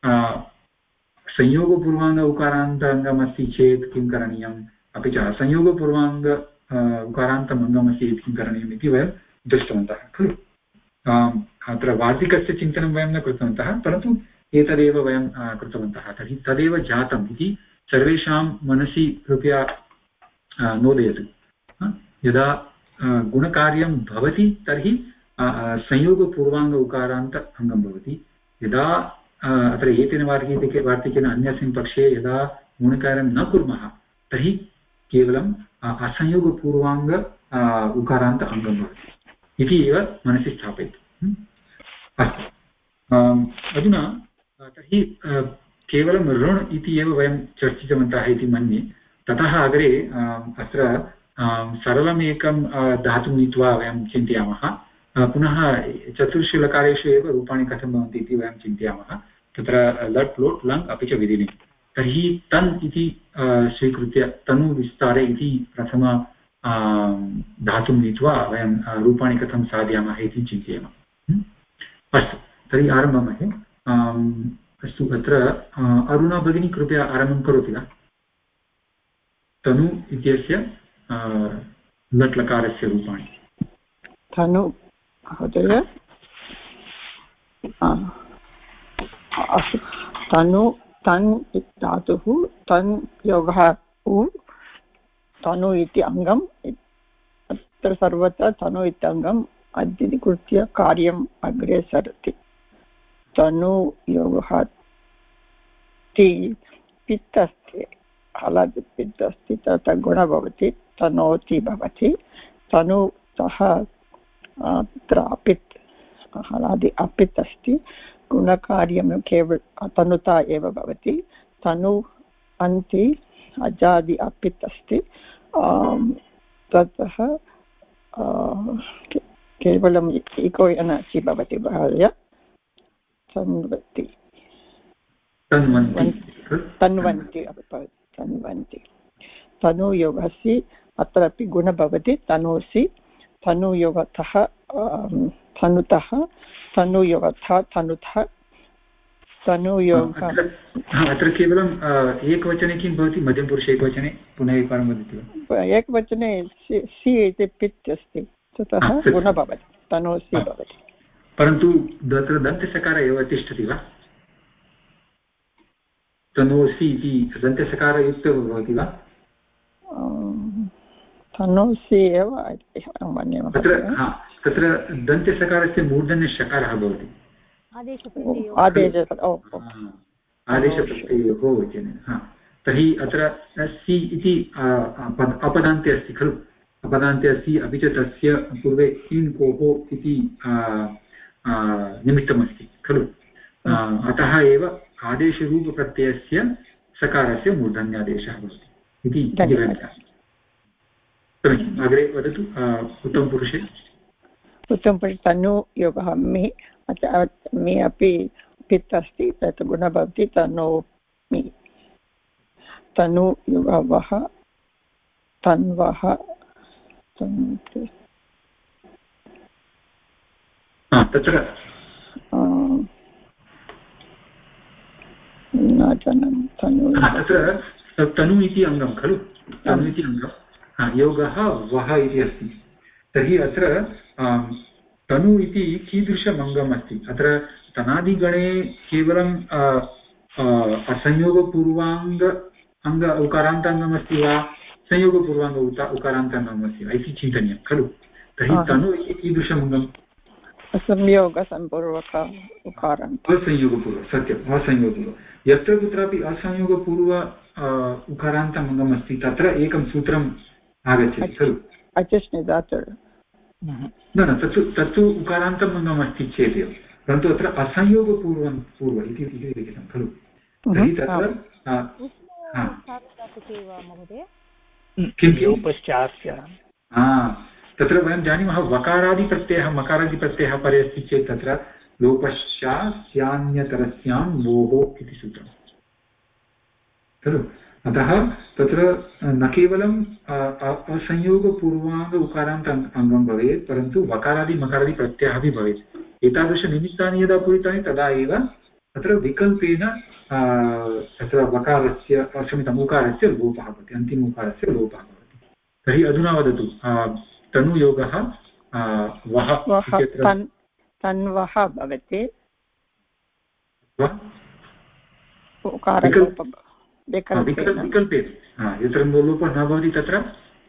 संयोगपूर्वाङ्ग उकारान्त अङ्गमस्ति चेत् किं करणीयम्, अपि च असंयोगपूर्वाङ्ग उकारान्तम् अङ्गमस्ति इति किं करणीयम् इति वयं दृष्टवन्तः खलु। अत्र वार्तिकस्य चिन्तनं वयं न कृतवन्तः, परन्तु एतदेव वयं कृतवन्तः। तर्हि तदेव जातम् इति सर्वेषां मनसि कृपया नोदयतु। यदा गुणकार्यं भवति तर्हि संयोगपूर्वाङ्ग उकारान्त अङ्गं भवति। यदा अत्र एतेन वार्तिकेन अन्यस्मिन् पक्षे यदा गुणकार्यं न कुर्मः तर्हि केवलम् असंयोगपूर्वाङ्ग उकारान्त अङ्गं भवति इति एव मनसि स्थापयतु। अस्तु, अधुना तर्हि केवलं ऋण् इति एव वयं चर्चितवन्तः इति मन्ये। ततः अग्रे अत्र सरलमेकं धातुं नीत्वा वयं चिन्तयामः। पुनः चतुर्षु लकारेषु एव रूपाणि कथं भवन्ति इति वयं चिन्तयामः। तत्र लट् लोट् लङ् अपि च विधिलिङ्। तर्हि तन् इति स्वीकृत्य तनुविस्तारे इति प्रथम धातुं नीत्वा वयं रूपाणि कथं साधयामः इति चिन्तयामः। अस्तु, तर्हि आरम्भमहे। अस्तु, अत्र अरुणा भगिनी कृपया आरम्भं करोति वा? तनु इत्यस्य लट् लकारस्य रूपाणि। तनु महोदय, अस्तु, तनु तन् धातुः, तन् योगः उ, तनु इति अङ्गम्, अत्र सर्वत्र तनु इत्यङ्गम् अध्यधिकृत्य कार्यम् अग्रे सरति। तनु योगः ति पित् अस्ति, हलादिपित् अस्ति तत्र गुण भवति तनोति भवति तनुतः अत्र अपित् हलादि अपित् अस्ति गुणकार्यं केवल तनुता एव भवति तनु अन्ति अजादि अपित् अस्ति ततः केवलम् इको एनर्जि भवति बाह्य तन्वन्ति तनुयोगस्य अत्रापि गुण भवति तनोसि तनुयोगतः तनुतः तनुयोगतः तनुतः तनुयोग अत्र केवलम् एकवचने किं भवति मध्यमपुरुषे एकवचने पुनः एकवारं वदति वा एकवचने सि इति पित् अस्ति ततः गुण भवति तनोसि भवति परन्तु तत्र दन्तसकार एव तिष्ठति वा तनोसि इति दन्तसकारयुक्तः भवति वा तनोसि एव मन्ये तत्र दन्तसकारस्य मूर्धन्यषकारः भवति आदेशप्रत्ययोः वचने तर्हि अत्र सि इति अपदान्ते अस्ति खलु अपदान्ते अस्ति अपि च तस्य पूर्वे इन् कोः इति निमित्तमस्ति खलु अतः एव आदेशरूपप्रत्ययस्य सकारस्य मूर्धन्यादेशः भवति इति समीचीनम् अग्रे वदतु उत्तमपुरुषे उत्तमपुरुषे तनुयोगः मे अपि पित् अस्ति तत् गुणः भवति तनोमि तनुयुगवः तन्वः तत्र तत्र तनु इति अङ्गं खलु तनु इति अङ्गं योगः वः इति अस्ति तर्हि अत्र तनु इति कीदृशम् अङ्गम् अस्ति अत्र तनादिगणे केवलं असंयोगपूर्वाङ्ग अङ्ग उकारान्ताङ्गमस्ति वा संयोगपूर्वाङ्ग उकारान्ताङ्गमस्ति वा इति चिन्तनीयं खलु तर्हि तनु इति कीदृशम् अङ्गम् असंयोगपूर्वक उकारान्त असंयोगपूर्व सत्यम् असंयोगपूर्व यत्र कुत्रापि असंयोगपूर्व उकारान्तम् अङ्गमस्ति तत्र एकं सूत्रम् आगच्छति खलु न तत्तु उकारान्तम् अङ्गमस्ति चेदेव परन्तु अत्र असंयोगपूर्वं पूर्व इति लिखितं खलु तर्हि तत्र तत्र वयं जानीमः वकारादिप्रत्ययः मकारादिप्रत्ययः परे अस्ति चेत् तत्र लोपस्यान्यतरस्यां लोः इति सूत्रं खलु अतः तत्र न केवलं असंयोगपूर्वाङ्ग उकारान्त अङ्गं भवेत् परन्तु वकारादि मकारादिप्रत्ययः अपि भवेत् एतादृशनिमित्तानि यदा पूरितानि तदा एव तत्र विकल्पेन तत्र वकारस्य क्षम्यताम् उकारस्य लोपः भवति अन्तिम उकारस्य लोपः भवति तर्हि अधुना वदतु तनुयोगः वः तन्वः भवति विकल्पे यत्र लोपः न भवति तत्र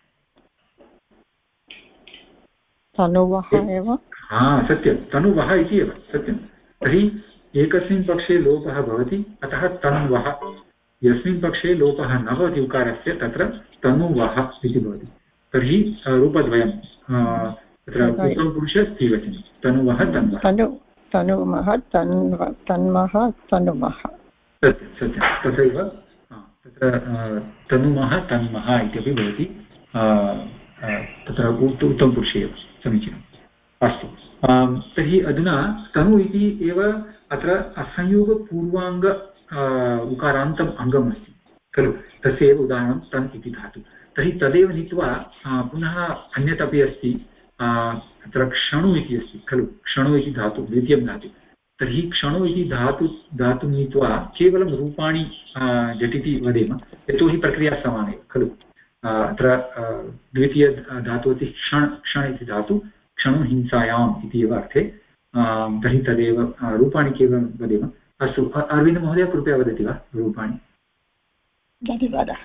तनुवः एव सत्यं तनुवः इति एव सत्यं तर्हि एकस्मिन् पक्षे लोपः भवति अतः तन्वः यस्मिन् पक्षे लोपः न भवति उकारस्य तत्र तनुवः इति भवति तर्हि रूपद्वयं तत्र उत्तमपुरुषे द्विवचनं तनुवः तनुमः तन्मः तनुमः सत्यं तथैव तत्र तनुमः तन्मः इत्यपि भवति तत्र उत्तमपुरुषे एव समीचीनम् अस्तु तर्हि अधुना तनु इति एव अत्र असंयोगपूर्वाङ्ग उकारान्तम् अङ्गम् अस्ति खलु तस्य एव उदाहरणं तन् इति धातु तर्हि तदेव नीत्वा पुनः अन्यत् अपि अस्ति अत्र क्षणु इति अस्ति खलु क्षणु इति धातु द्वितीयं धातु तर्हि क्षणु इति धातुं नीत्वा केवलं रूपाणि झटिति वदेम यतोहि प्रक्रिया समाने खलु अत्र द्वितीयधातुः अस्ति क्षण इति धातु क्षणु हिंसायाम् इति एव अर्थे तर्हि तदेव रूपाणि केवलं वदेम अस्तु अरविन्दमहोदय कृपया वदति वा रूपाणि धन्यवादः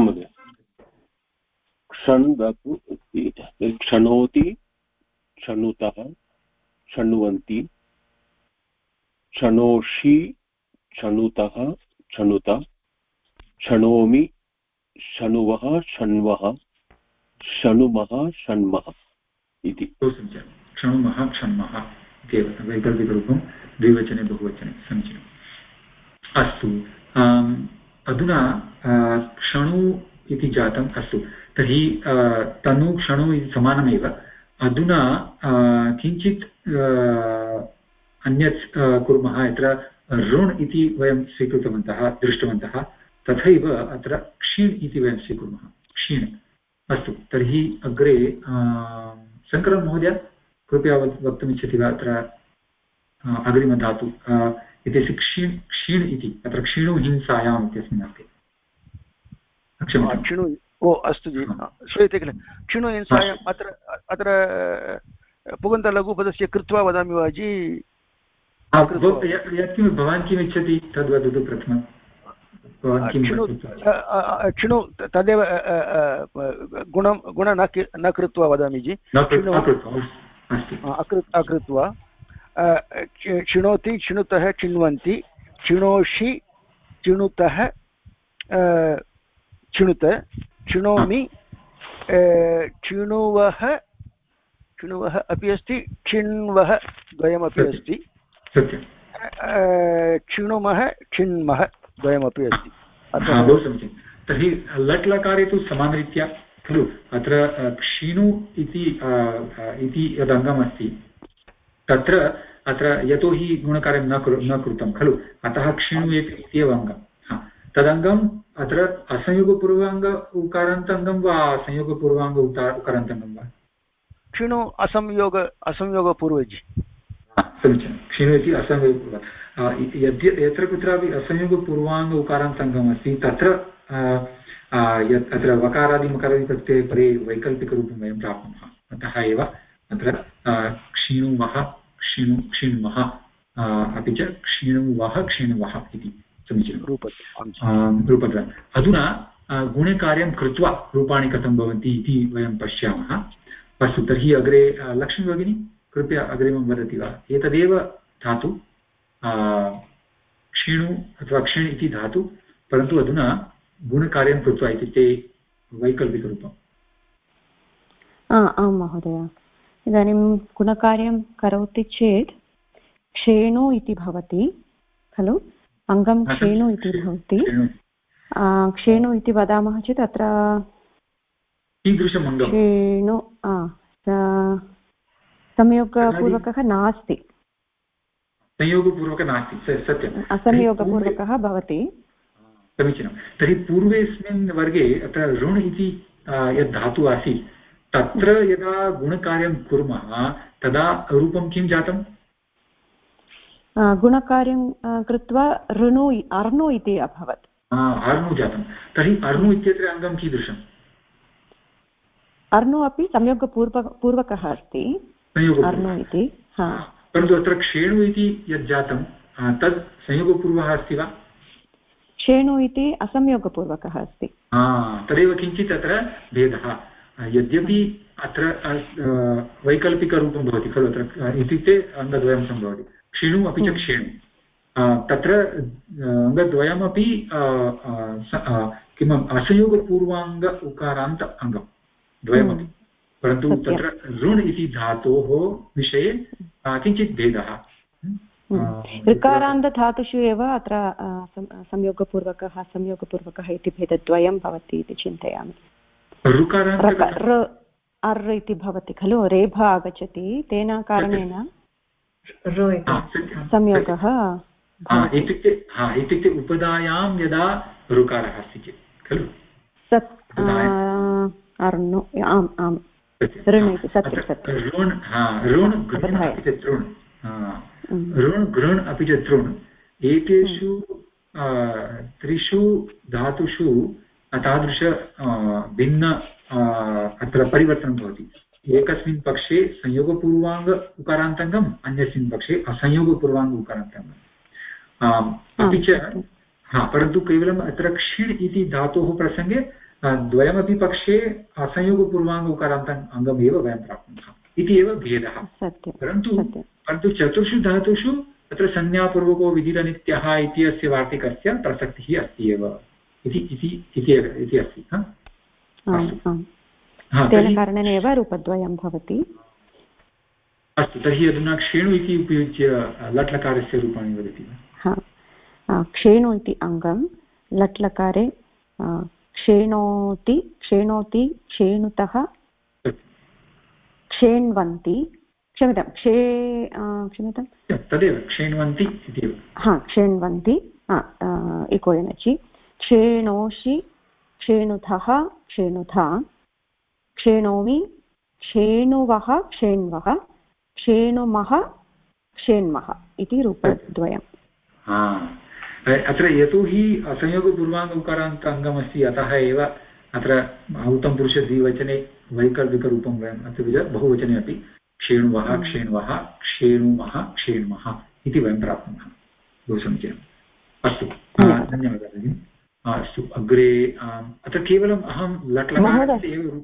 क्षण धातु अस्ति क्षणोति क्षणुतः क्षणुवन्ति क्षणोषि क्षणुतः क्षणुता क्षणोमि शणुवः षण्वः शणुमः षण्मः इति क्षणुमः क्षण्मः इत्येव वैकल्पिकरूपं द्विवचने बहुवचने समीचीनम् अस्तु अधुना क्षणु इति जातम् अस्तु तर्हि तनु क्षणु इति समानमेव अधुना किञ्चित् अन्यत् कुर्मः यत्र ऋण् इति वयं स्वीकृतवन्तः दृष्टवन्तः तथैव अत्र क्षीण् इति वयं स्वीकुर्मः क्षीण् अस्तु तर्हि अग्रे शङ्करन् महोदय कृपया वक्तुमिच्छति वा अत्र अग्रिमधातु इत्यस्य क्षीण् क्षीण् इति अत्र क्षीणु हिंसायाम् इत्यस्मिन् अस्ति क्षिणु ओ अस्तु जी श्रूयते किल क्षिणु हिंसायाम् अत्र पुगन्तलघुपदस्य कृत्वा वदामि वा जी यत्किमपि भवान् किम् इच्छति तद् वदतु प्रथमं क्षिणु तदेव गुण न कृत्वा वदामि जी अकृत्वा क्षिणोति क्षिणुतः क्षिण्वन्ति क्षिणोषि क्षिणुतः क्षिणुत क्षिणोमि क्षिणुवः क्षिणुवः अपि अस्ति क्षिण्वः द्वयमपि अस्ति क्षिणुमः क्षिण्मः द्वयमपि अस्ति बहु समीचीनं तर्हि लट् लकारे तु समानरीत्या खलु अत्र क्षीणु इति यदङ्गमस्ति तत्र अत्र यतोहि गुणकार्यं न कृतं खलु अतः क्षीणु इत्येव अङ्गं तदङ्गम् अत्र असंयोगपूर्वाङ्ग उकारान्तङ्गं वा संयोगपूर्वाङ्ग उकारान्तङ्गं वा क्षीणु असंयोगपूर्वजि समीचीनं क्षीणु इति असंयोगपूर्व यत्र कुत्रापि असंयोगपूर्वाङ्ग उकारान्तङ्गम् अस्ति तत्र अत्र वकारादिमकारादि प्रत्यये परे वैकल्पिकरूपं वयं प्राप्नुमः अतः एव अत्र क्षीणुवः क्षीण्मः अपि च क्षीणुवः क्षीणुवः इति समीचीनं रूपद्वयम् अधुना गुणकार्यं कृत्वा रूपाणि कथं भवन्ति इति वयं पश्यामः अस्तु तर्हि अग्रे लक्ष्मी भगिनी कृपया अग्रिमं वदति वा एतदेव धातु क्षीणु अथवा क्षीण इति धातु परन्तु अधुना गुणकार्यं कृत्वा इत्युक्ते वैकल्पिकरूपम् आं महोदय इदानीं गुणकार्यं करोति चेत् क्षेणु इति भवति खलु अङ्गं क्षेणु इति भवति क्षेणु इति वदामः चेत् अत्र कीदृशम् अङ्गं क्षेणु संयोगपूर्वकः नास्ति संयोगपूर्वकः नास्ति सत्यम् असंयोगपूर्वकः भवति समीचीनं तर्हि पूर्वेस्मिन् वर्गे अत्र ऋण् इति यद् धातुः आसीत् तत्र यदा गुणकार्यं कुर्मः तदा रूपं किं जातम् गुणकार्यं कृत्वा ऋणु अर्णु इति अभवत् अर्णु जातं तर्हि अर्णु इत्यत्र अङ्गं कीदृशम् अर्णु अपि संयोगपूर्वकः अस्ति अर्णु इति परन्तु अत्र क्षेणु इति यत् जातं तद् संयोगपूर्वः अस्ति वा क्षेणु इति असंयोगपूर्वकः अस्ति तदेव किञ्चित् अत्र भेदः यद्यपि अत्र वैकल्पिकरूपं भवति खलु अत्र इत्युक्ते अङ्गद्वयं सम्भवति क्षिणु अपि च क्षेणु तत्र अङ्गद्वयमपि किम् असंयोगपूर्वाङ्ग उकारान्त अङ्गं द्वयमपि परन्तु तत्र ऋण् इति धातोः विषये किञ्चित् भेदः ऋकारान्तधातुषु एव अत्र संयोगपूर्वकः असंयोगपूर्वकः इति भेदद्वयं भवति इति चिन्तयामि अर् इति भवति खलु रेफ आगच्छति तेन कारणेन संयोगः इत्युक्ते उपधायां यदा ऋकारः अस्ति चेत् खलु अर्णु आम् आम् ऋण् इति सत्यं सत्यं ऋण् घृण् अपि च तृण् एतेषु त्रिषु धातुषु तादृश भिन्न अत्र परिवर्तनं भवति एकस्मिन् पक्षे संयोगपूर्वाङ्ग उकारान्तङ्गम् अन्यस्मिन् पक्षे असंयोगपूर्वाङ्ग उकारान्तङ्गम् अपि च परन्तु केवलम् अत्र क्षीण् इति धातोः प्रसङ्गे द्वयमपि पक्षे असंयोगपूर्वाङ्ग उकारान्तम् अङ्गमेव वयं प्राप्नुमः इति एव भेदः परन्तु चतुर्षु धातुषु तत्र संज्ञापूर्वको विधिरनित्यः इत्यस्य वार्तिकस्य प्रसक्तिः अस्ति एव इति अस्ति। तेन कारणेन रूपद्वयं भवति। अस्तु, तर्हि अधुना क्षेणु इति उपयुज्य लट्लकारस्य रूपाणि वदति वा? क्षेणु इति अङ्गं, लट्लकारे क्षेणोति, क्षेणोति, क्षेणुतः, क्षेण्वन्ति, क्षम्यतां तदेव क्षेण्वन्ति इति। क्षेण्वन्ति इको एनचि, क्षेणोषि, क्षेणुतः, क्षेणुथा, क्षेणोमि, क्षेणुवः, क्षेण्वः, क्षेणुमः, क्षेण्मः इति रूपद्वयम्। अत्र यतोहि संयोगपूर्वाङ्ग उकारान्त अङ्गमस्ति, अतः एव अत्र उत्तमपुरुषद्विवचने वैकल्पिकरूपं वयम् अत्र बहुवचने अपि क्षेणुवः, क्षेण्वः, क्षेणुमः, क्षेण्मः इति वयं प्राप्नुमः। बहु समीचीनम्। अस्तु, धन्यवादः भगिनि। अस्तु, अग्रे अत्र केवलम् अहं लट्लकारस्य एव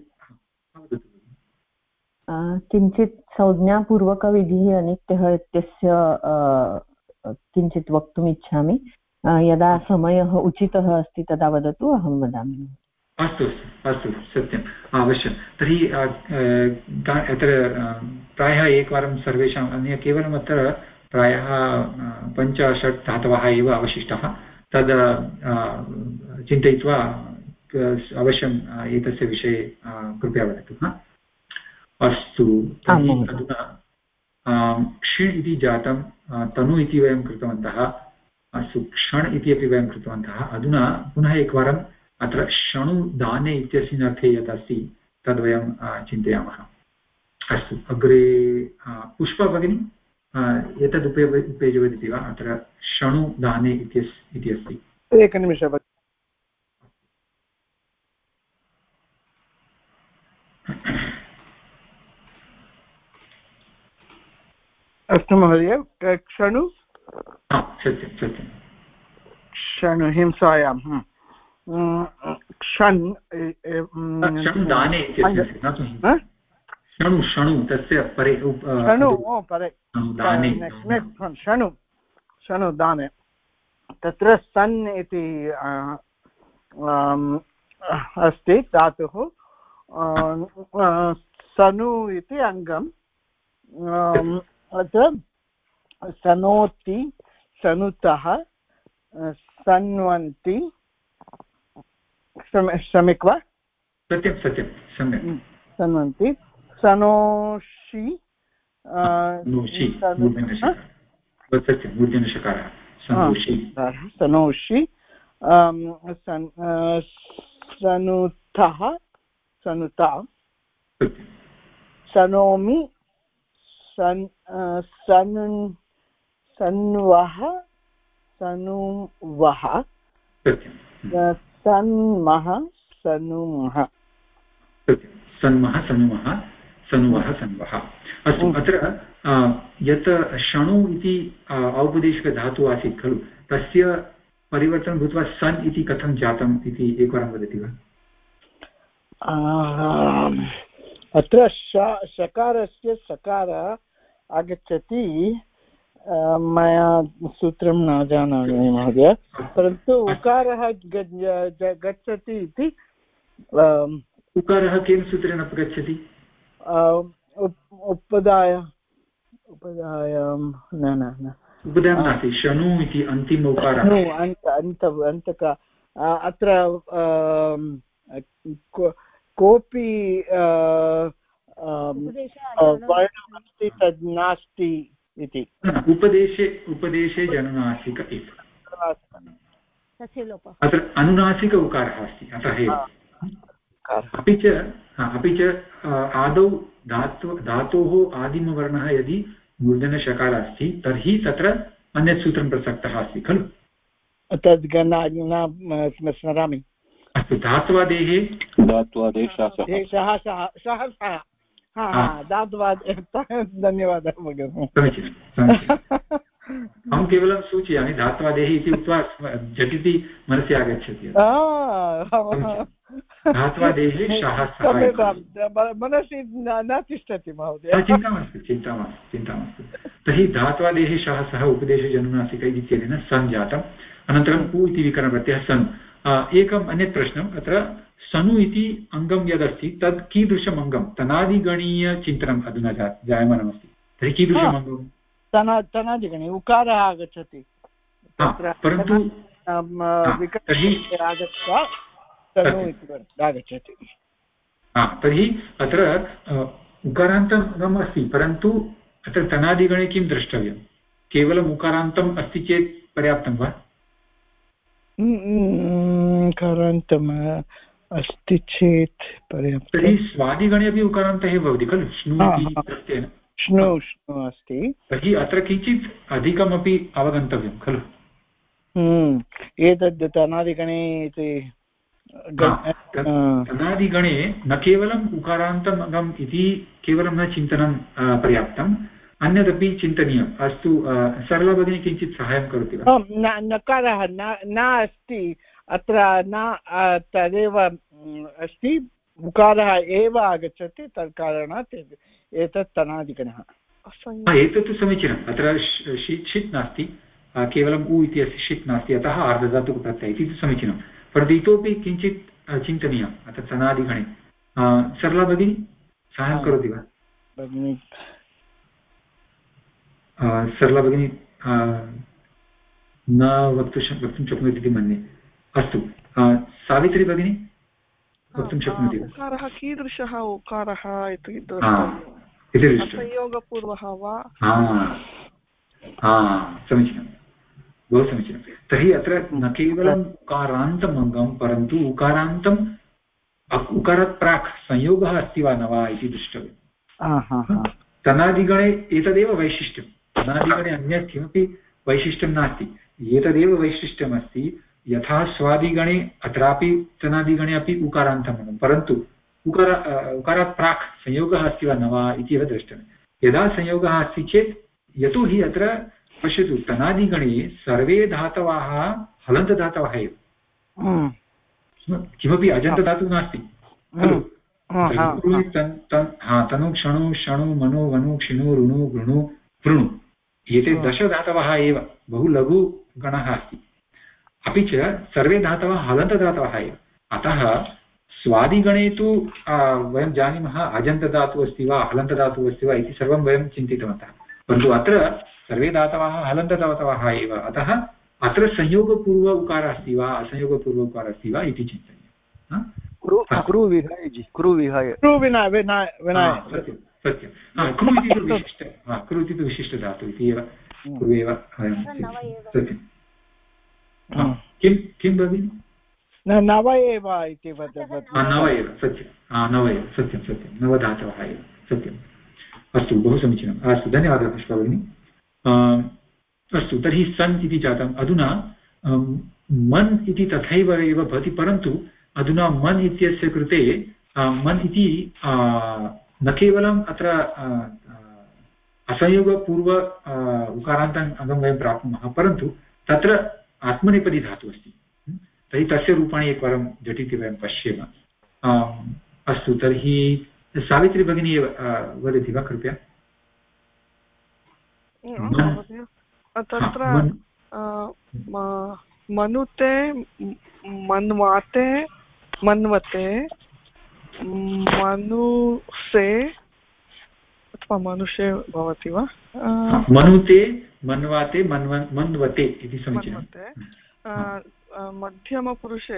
किञ्चित् संज्ञापूर्वकविधिः अनित्यः इत्यस्य किञ्चित् वक्तुम् इच्छामि। यदा समयः उचितः अस्ति तदा वदतु, अहं वदामि। अस्तु अस्तु, सत्यम्, अवश्यं। तर्हि अत्र प्रायः एकवारं सर्वेषाम् अन्य केवलम् अत्र प्रायः 5-6 धातवः एव अवशिष्टः, तद् चिन्तयित्वा अवश्यम् एतस्य विषये कृपया वदतु। अस्तु, तर्हि अधुना क्षिण् इति जातं, तनु इति वयं कृतवन्तः, अस्तु, क्षण् इति अपि वयं कृतवन्तः। अधुना पुनः एकवारम् अत्र क्षणुदाने इत्यस्मिन् अर्थे यत् अस्ति तद्वयं चिन्तयामः। अस्तु, अग्रे पुष्पा भगिनी एतद् उपयुज्यते वा? अत्र क्षणुदाने इति अस्ति। एकनिमिषः। अस्तु महोदय, क्षणु सत्यं सत्यं क्षणु हिंसायां क्षण् दाने क्षणु क्षणु तस्य परे क्षणु परे क्षणु क्षणु दाने तत्र सन् इति अस्ति धातुः, सनु इति अङ्गम्। अत्र सनोति, सनुतः, सन्वन्ति, सम्यक् वा? सत्यं सत्यं सम्यक्। सन्वन्ति, सनोषि, सनोषि, सनुतः, सनुता, सनोमि, सन्वः, सनुवः, सन्मः, सनुमः, सन्मः, सनुमः, सनुवः, सन्वः। अस्तु, अत्र यत् क्षणु इति औपदेशिकधातुः आसीत् खलु, तस्य परिवर्तनं भूत्वा सन् इति कथं जातम् इति एकवारं वदति वा? अत्र शकारस्य सकार आगच्छति, मया सूत्रं न जानामि महोदय, परन्तु उकारः गच्छति इति। उकारः केन सूत्रेण गच्छति? उपदाय न उपदायं नास्ति, शनु इति अन्तिम उकारः। अन्तक अत्र कोऽपि वर्णमस्ति तद् नास्ति इति। उपदेशे जननासिक इति अत्र अनुनासिक उकारः अस्ति, अतः एव। अपि च आदौ धातोः आदिमवर्णः यदि मूर्धन्यषकारः अस्ति तर्हि तत्र अन्यत् सूत्रं प्रसक्तः अस्ति खलु। तद् स्मरामि। अस्तु, धात्वादेः धन्यवादः भगिनि। अहं केवलं सूचयामि, धात्वादेः इति उक्त्वा झटिति मनसि आगच्छति। धात्वादेः मनसि न तिष्ठति महोदय। चिन्ता मास्तु। तर्हि धात्वादेः सः उपदेशजनुनासिक इत्यनेन सन् जातम्। अनन्तरं पु इति विकरणप्रत्ययः सन्। एकम् अन्यत् प्रश्नम् अत्र सनु इति अङ्गं यदस्ति तद् कीदृशम् अङ्गं तनादिगणीयचिन्तनम् अधुना जायमानमस्ति तर्हि कीदृशम् अङ्गं तनादिगणे उकारः आगच्छति परन्तु आगच्छति तर्हि अत्र उकारान्तम् अस्ति परन्तु अत्र तनादिगणे किं द्रष्टव्यं केवलम् उकारान्तम् अस्ति चेत् पर्याप्तं वा उकारान्तम् अस्ति चेत् पर्याप्तं तर्हि स्वादिगणे अपि उकारान्तः एव भवति खलु श्नु अस्ति तर्हि अत्र किञ्चित् अधिकमपि अवगन्तव्यं खलु एतद् तनादिगणे इति तनादिगणे न केवलम् उकारान्तम् अङ्गम् इति केवलं न चिन्तनं पर्याप्तम् अन्यदपि चिन्तनीयम् अस्तु सरला भगिनी किञ्चित् साहाय्यं करोति वा नकारः न अस्ति अत्र न तदेव अस्ति उकारः एव आगच्छति तत् कारणात् एतत् तनादिगणः एतत्तु समीचीनम् अत्र षित् नास्ति केवलम् उ इति अस्ति षित् नास्ति अतः आर्धधातुकप्रत्ययः इति समीचीनं परन्तु इतोपि किञ्चित् चिन्तनीयम् अत्र तनादिगणे सरला भगिनी साहाय्यं करोति वा सरला भगिनी न वक्तुं शक्नोति इति मन्ये अस्तु सावित्री भगिनी वक्तुं शक्नोति वा उकारः कीदृशः उकारः इति संयोगपूर्वः वा समीचीनं बहु समीचीनं तर्हि अत्र न केवलम् उकारान्तम् अङ्गं परन्तु उकारात् प्राक् संयोगः अस्ति वा न वा इति द्रष्टव्यं तनादिगणे एतदेव वैशिष्ट्यं तनादिगणे अन्यत् किमपि वैशिष्ट्यं नास्ति एतदेव वैशिष्ट्यमस्ति यथा स्वादिगणे अत्रापि तनादिगणे अपि उकारान्तम् परन्तु उकारात् प्राक् संयोगः अस्ति वा न वा इति एव द्रष्टव्यं यदा संयोगः अस्ति चेत् यतोहि अत्र पश्यतु तनादिगणे सर्वे धातवः हलन्तधातवः एव किमपि अजन्तधातुः नास्ति खलु तनु क्षणु शणु मनु वनु क्षिणु ऋणु गृणु वृणु एते दशधातवः एव बहु लघु गणः अस्ति अपि च सर्वे धातवः हलन्तधातवः एव अतः स्वादिगणे तु वयं जानीमः अजन्तधातुः अस्ति वा हलन्तधातुः अस्ति वा इति सर्वं वयं चिन्तितवन्तः परन्तु अत्र सर्वे धातवः हलन्तधातवः एव अतः अत्र संयोगपूर्व उकारः अस्ति वा असंयोगपूर्व उकारः अस्ति वा इति चिन्तनीयं कृ इति तु विशिष्टधातुः इति एव कृ एव सत्यं किं भगिनि नव एव इति नव एव सत्यं नव एव सत्यं नवधातवः एव सत्यम् अस्तु बहु समीचीनम् अस्तु धन्यवादः पुष्पा भगिनी अस्तु तर्हि सन् इति जातम् अधुना मन् इति तथैव एव भवति परन्तु अधुना मन् इत्यस्य कृते मन् इति न केवलम् अत्र असंयोगपूर्व उकारान्तं अङ्गं वयं प्राप्नुमः परन्तु तत्र आत्मनेपदी धातुः अस्ति तर्हि तस्य रूपाणि एकवारं झटिति वयं पश्येम अस्तु तर्हि सावित्री भगिनी एव वदति वा कृपया तत्र मनुते मन्वाते मन्वते मनुसे अथवा मनुष्ये भवति वा मनुते मन्वाते मन्वते इति समीचीनं मध्यमपुरुषे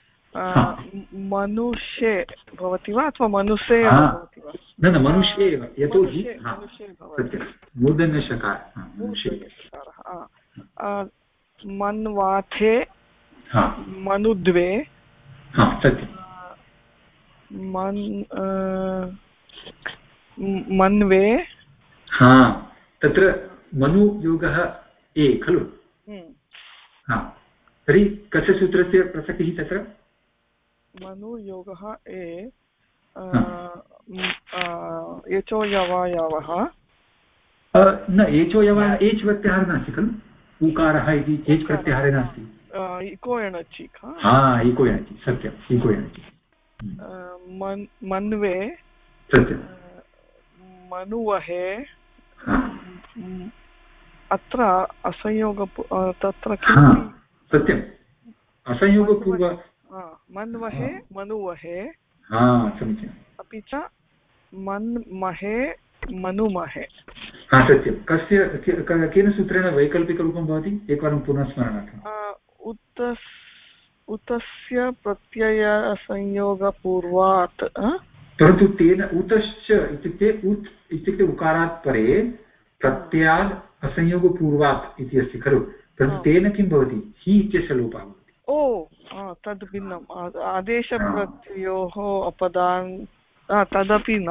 मनुष्ये भवति वा अथवा मनुष्ये भवति वा न मनुष्ये एव यतोहि सत्यं मूर्धन्यषकारः मन्वाथे मनुद्वे मन्वे तत्र मनुयोगः ए खलु तर्हि कस्य सूत्रस्य प्रसक्तिः तत्र मनुयोगः ए एचो यवायावः न एचो यवः एच् प्रत्याहारः नास्ति खलु उकारः इति एच् प्रत्याहारे नास्ति इको एणचि इको एणचि सत्यम् इको एणचि मन्वे सत्यं मनुवहे अत्र असंयोग तत्र सत्यम् असंयोगपूर्व मन्वहे मनुवहे समीचीनम् अपि च मन्महे मनुमहे सत्यं कस्य केन सूत्रेण वैकल्पिकरूपं भवति एकवारं पुनः स्मरणार्थम् उतस्य प्रत्ययसंयोगपूर्वात् परन्तु तेन उतश्च इत्युक्ते उकारात् परे प्रत्ययात् असंयोगपूर्वात् इति अस्ति खलु परन्तु तेन किं भवति हि इत्यस्य लोपः भवति तद् भिन्नम् आदेशप्रत्ययोः अपदान् तदपि न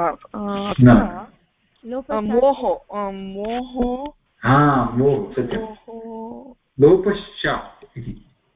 लोपश्च इति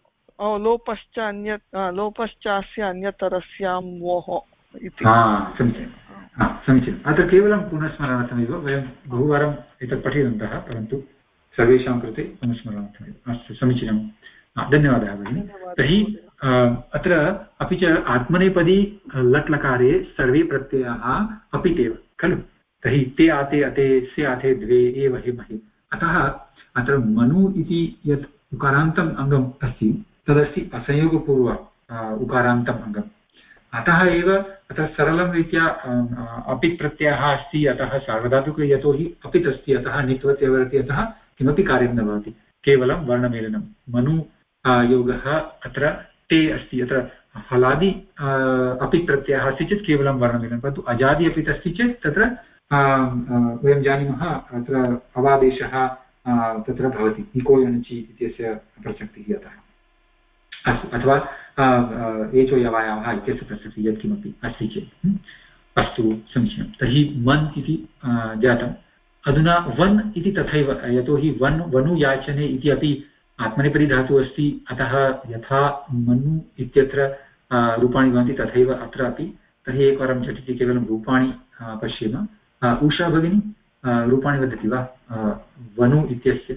लोपश्चास्य अन्यतरस्यां मोह इति समीचीनम् अत्र केवलं पुनस्मरणार्थमेव वयं बहुवारम् एतत् पठितवन्तः परन्तु सर्वेषां कृते पुनस्मरणार्थमेव अस्तु समीचीनं धन्यवादः भगिनि तर्हि अत्र अपि च आत्मनेपदी लट् लकारे सर्वे प्रत्ययाः अपितेव खलु तर्हि ते आते अते से आते द्वे एव हे महे अतः अत्र मनु इति यत् उकारान्तम् अङ्गम् अस्ति तदस्ति असंयोगपूर्व उकारान्तम् अङ्गम् अतः एव अतः सरलं रीत्या अपित् प्रत्ययः अस्ति अतः सार्वधातुक यतोहि अपित् अस्ति अतः नित्वत् एव अतः किमपि कार्यं न भवति केवलं वर्णमेलनं मनु योगः अत्र ते अस्ति अत्र हलादि अपित् प्रत्ययः अस्ति चेत् केवलं वर्णमेलनं परन्तु अजादि अपित् अस्ति चेत् तत्र वयं जानीमः अत्र अवादेशः तत्र भवति इको यणचि इत्यस्य प्रसक्तिः अतः अस्तु अथवा एचो यवायावः इत्यस्य प्रसक्तिः यत्किमपि अस्ति चेत् अस्तु समीचीनं तर्हि मन् इति जातम् अधुना वन् इति तथैव यतोहि वनुयाचने इति अपि आत्मनेपदी धातुः अस्ति अतः यथा मनु इत्यत्र रूपाणि भवन्ति तथैव अत्र अपि तर्हि एकवारं झटिति केवलं रूपाणि पश्येम उषा भगिनी रूपाणि वदति वा वनु इत्यस्य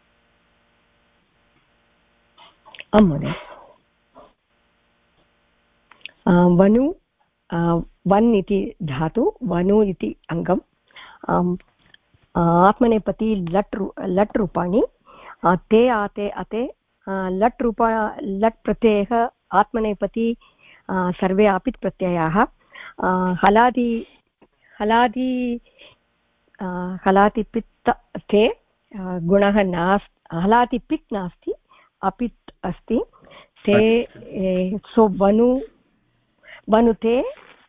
आं महोदय वनु वन् इति धातु वनु इति अङ्गम् आत्मनेपदी लट् रूपाणि ते आते अते लट् प्रत्ययः आत्मनेपदी सर्वे अपित् प्रत्ययाः हलादिपित्त ते गुणः नास्ति हलादिपित् नास्ति अपित् अस्ति ते सो वनुते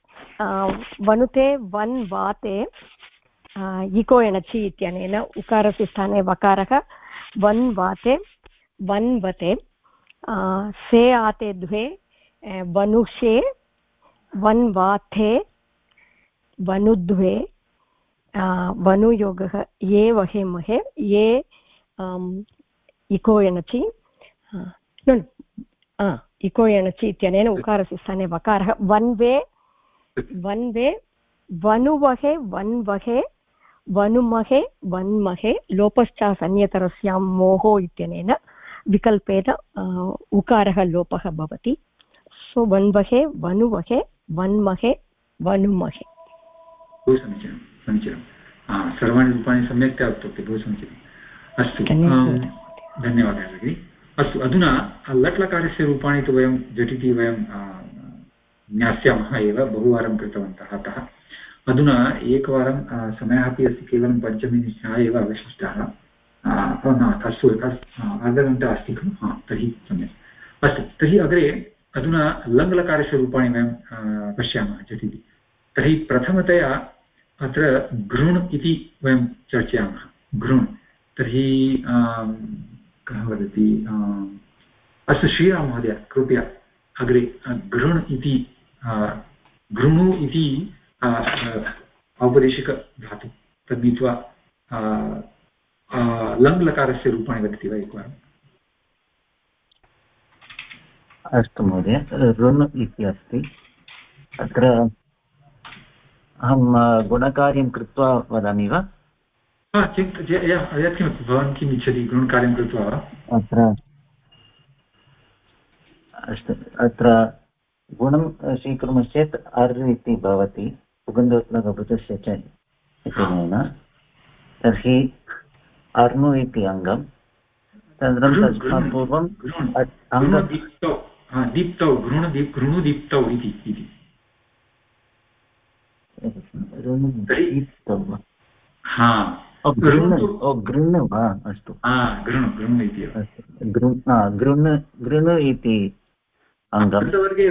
वन् वाते इको एणचि इत्यनेन उकारस्य स्थाने वकारः वन् वाते वन्वते से आते द्वे वनुषे वन्वाथे वनुद्वे वनुयोगः ये वहे महे ये इको एणचि इको एणचि इत्यनेन उकारस्य स्थाने वकारः वन्वे वनुवहे वन्वहे वनुमहे वन्महे लोपश्चासन्यतरस्यां मोहो इत्यनेन विकल्पेन उकारः लोपः भवति सो वन्वहे वनुवहे वन्महे वनुमहे बहु समीचीनं समीचीनं सर्वाणि रूपाणि सम्यक्तया उक्तवती बहु समीचीनम् अस्तु धन्यवादः भगिनि अस्तु अधुना लट् लकारस्य रूपाणि तु वयं झटिति वयं ज्ञास्यामः एव बहुवारं कृतवन्तः अतः अधुना एकवारं समयः अपि अस्ति केवलं 5 निमेषाः एव अवशिष्टाः अस्तु अर्धघण्टा अस्ति खलु तर्हि सम्यक् अस्तु तर्हि अग्रे अधुना लङ् लकारस्य रूपाणि वयं पश्यामः झटिति तर्हि प्रथमतया अत्र घृण् इति वयं चर्चयामः घृण् तर्हि कः वदति अस्तु श्रीराम महोदय कृपया अग्रे घृण् इति घृणु इति औपदेशिकधातु तद् नीत्वा लङ् लकारस्य रूपाणि वदति वा एकवारम् अस्तु महोदय ऋन् इति अस्ति अत्र अहं गुणकार्यं कृत्वा वदामि वा यत्किमपि भवान् किम् इच्छति गुणकार्यं कृत्वा वा अस्तु अत्र गुणं स्वीकुर्मश्चेत् अर् इति भवति पुगन्धोत्लकभूतस्य च इत्यनेन तर्हि अर्नु इति अङ्गं तदनन्तरं तस्मात् पूर्वं दीप्तौ घृणुदीप्तौ इति गृण् वा अस्तु गृण् इति गृण् इति अङ्गं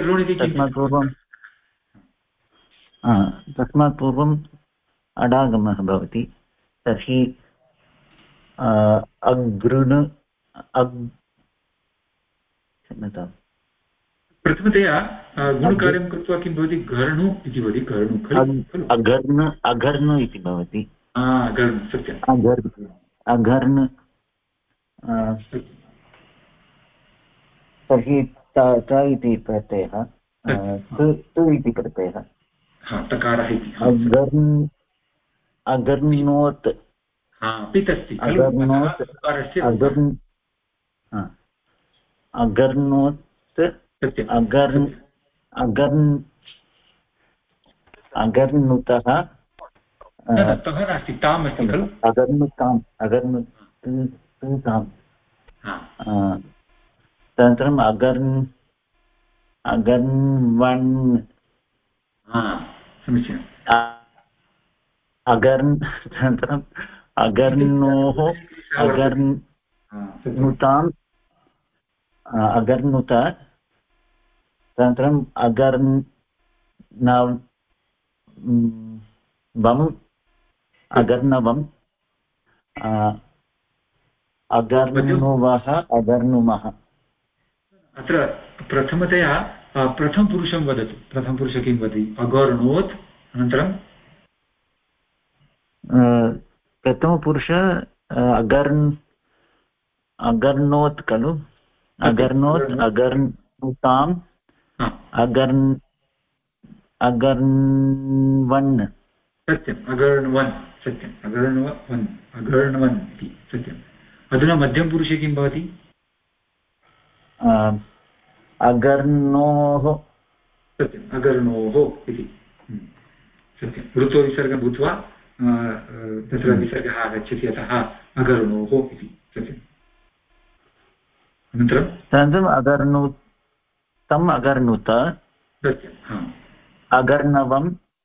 तस्मात् पूर्वम् अडागमः भवति तर्हि अगृण् क्षम्यतां प्रथमतया गुणकार्यं कृत्वा किं भवति घर्णु इति भवति अघर्ण इति भवति सत्यम् अघर्ण तर्हि त इति प्रत्ययः तु इति प्रत्ययः तकारः इति अगर्णोत् अगर्नुतः नास्ति ताम् अस्ति खलु अगर्नुताम् तदनन्तरम् अगर्वन् समीचीनम् तदनन्तरम् अगर्णोः अगर्नुताम् अगर्नुत तदनन्तरम् अगर्णवम् अगर्णुवः अगर्णुमः अत्र प्रथमतया प्रथमपुरुषं वदतु प्रथमपुरुष किं वदति अगर्णोत् अनन्तरं प्रथमपुरुष अगर्णोत् खलु अगर्णोत् अगर्णुताम् अगर्ण्वन् सत्यम् अगर्ण्वन् सत्यम् अगर्ण्वन् इति सत्यम् अधुना मध्यमपुरुषे किं भवति अगर्णोः सत्यम् अगर्णोः इति सत्यं ऋतो विसर्गं भूत्वा तत्र विसर्गः आगच्छति अतः अगर्णोः इति सत्यम् अनन्तरं तदनन्तरम् अगर्णुत सत्यम् अगर्णवम्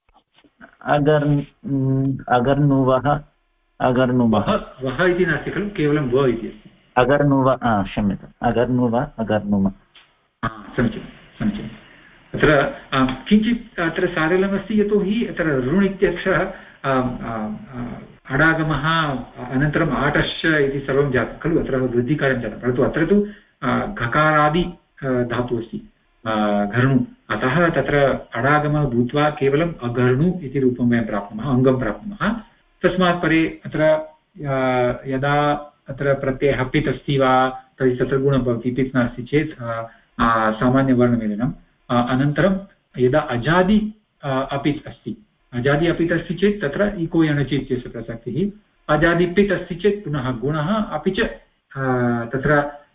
अगर्णुवः अगर्णुमः वः इति नास्ति खलु केवलं व इति अस्ति अगर्णुव क्षम्यताम् अगर्णुव अगर्णुम समीचीनं समीचीनम् अत्र किञ्चित् अत्र सारलमस्ति यतोहि अत्र ऋण् इत्यक्षरः अडागमः अनन्तरम् आटश्च इति सर्वं जातं खलु अत्र वृद्धिकार्यं जातं परन्तु अत्र तु घकारादि धातुः अस्ति घर्णु अतः तत्र अडागमः भूत्वा केवलम् अघर्णु इति रूपं वयं प्राप्नुमः अङ्गं प्राप्नुमः तस्मात् परे अत्र यदा अत्र प्रत्ययः पित् अस्ति वा तर्हि तत्र गुणः भवति पित् नास्ति चेत् सामान्यवर्णमेलनम् अनन्तरं यदा अजादि अपित् अस्ति अजादि अपित् अस्ति चेत् तत्र इको यणचि इत्यस्य प्रसक्तिः अजादि पित् अस्ति चेत् पुनः गुणः अपि च तत्र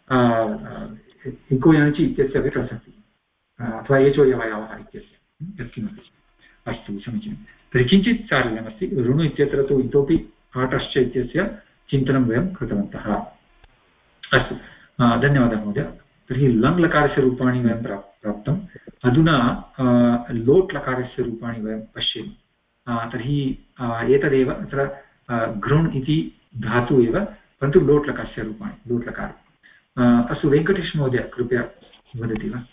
इको यणचि इत्यस्य अपि प्रसक्तिः अथवा एचो यवयवः इत्यस्य यत्किमपि अस्तु समीचीनं तर्हि किञ्चित् सारल्यमस्ति ऋणु इत्यत्र तु इतोपि आटश्च इत्यस्य चिन्तनं वयं कृतवन्तः अस्तु धन्यवादः महोदय तर्हि लङ् लकारस्य रूपाणि वयं प्राप्तम् अधुना लोट् लकारस्य रूपाणि वयं पश्येम तर्हि एतदेव अत्र घृण् इति धातु एव परन्तु लोट् लकारस्य रूपाणि लोट् लकार अस्तु वेङ्कटेश महोदय कृपया वदति वा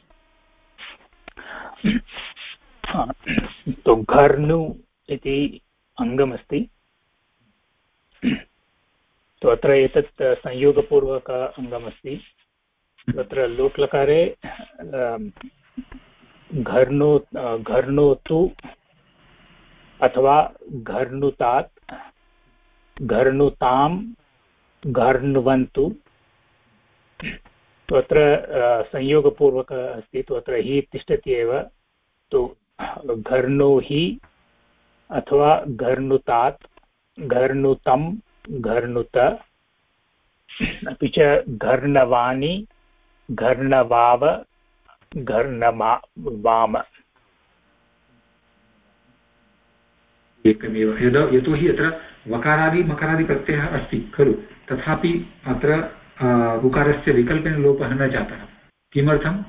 तो घर्नु इति अङ्गमस्ति तो अत्र एतत् संयोगपूर्वक अङ्गमस्ति तत्र लोट् लकारे घर्णोतु अथवा घर्णुतात् घर्णुतां घर्ण्वन्तु तो अत्र संयोगपूर्वक अस्ति तो अत्र हि तिष्ठति एव तो घर्णो हि अथवा घर्णुतात् घर्णुतं घर्णुत अपि च घर्णवाणि घर्णवाव घर्णवाम एकमेव यतोहि अत्र वकारादि मकारादि प्रत्ययः अस्ति खलु तथापि अत्र उकारस्य विकल्पेन लोपः न जातः किमर्थम्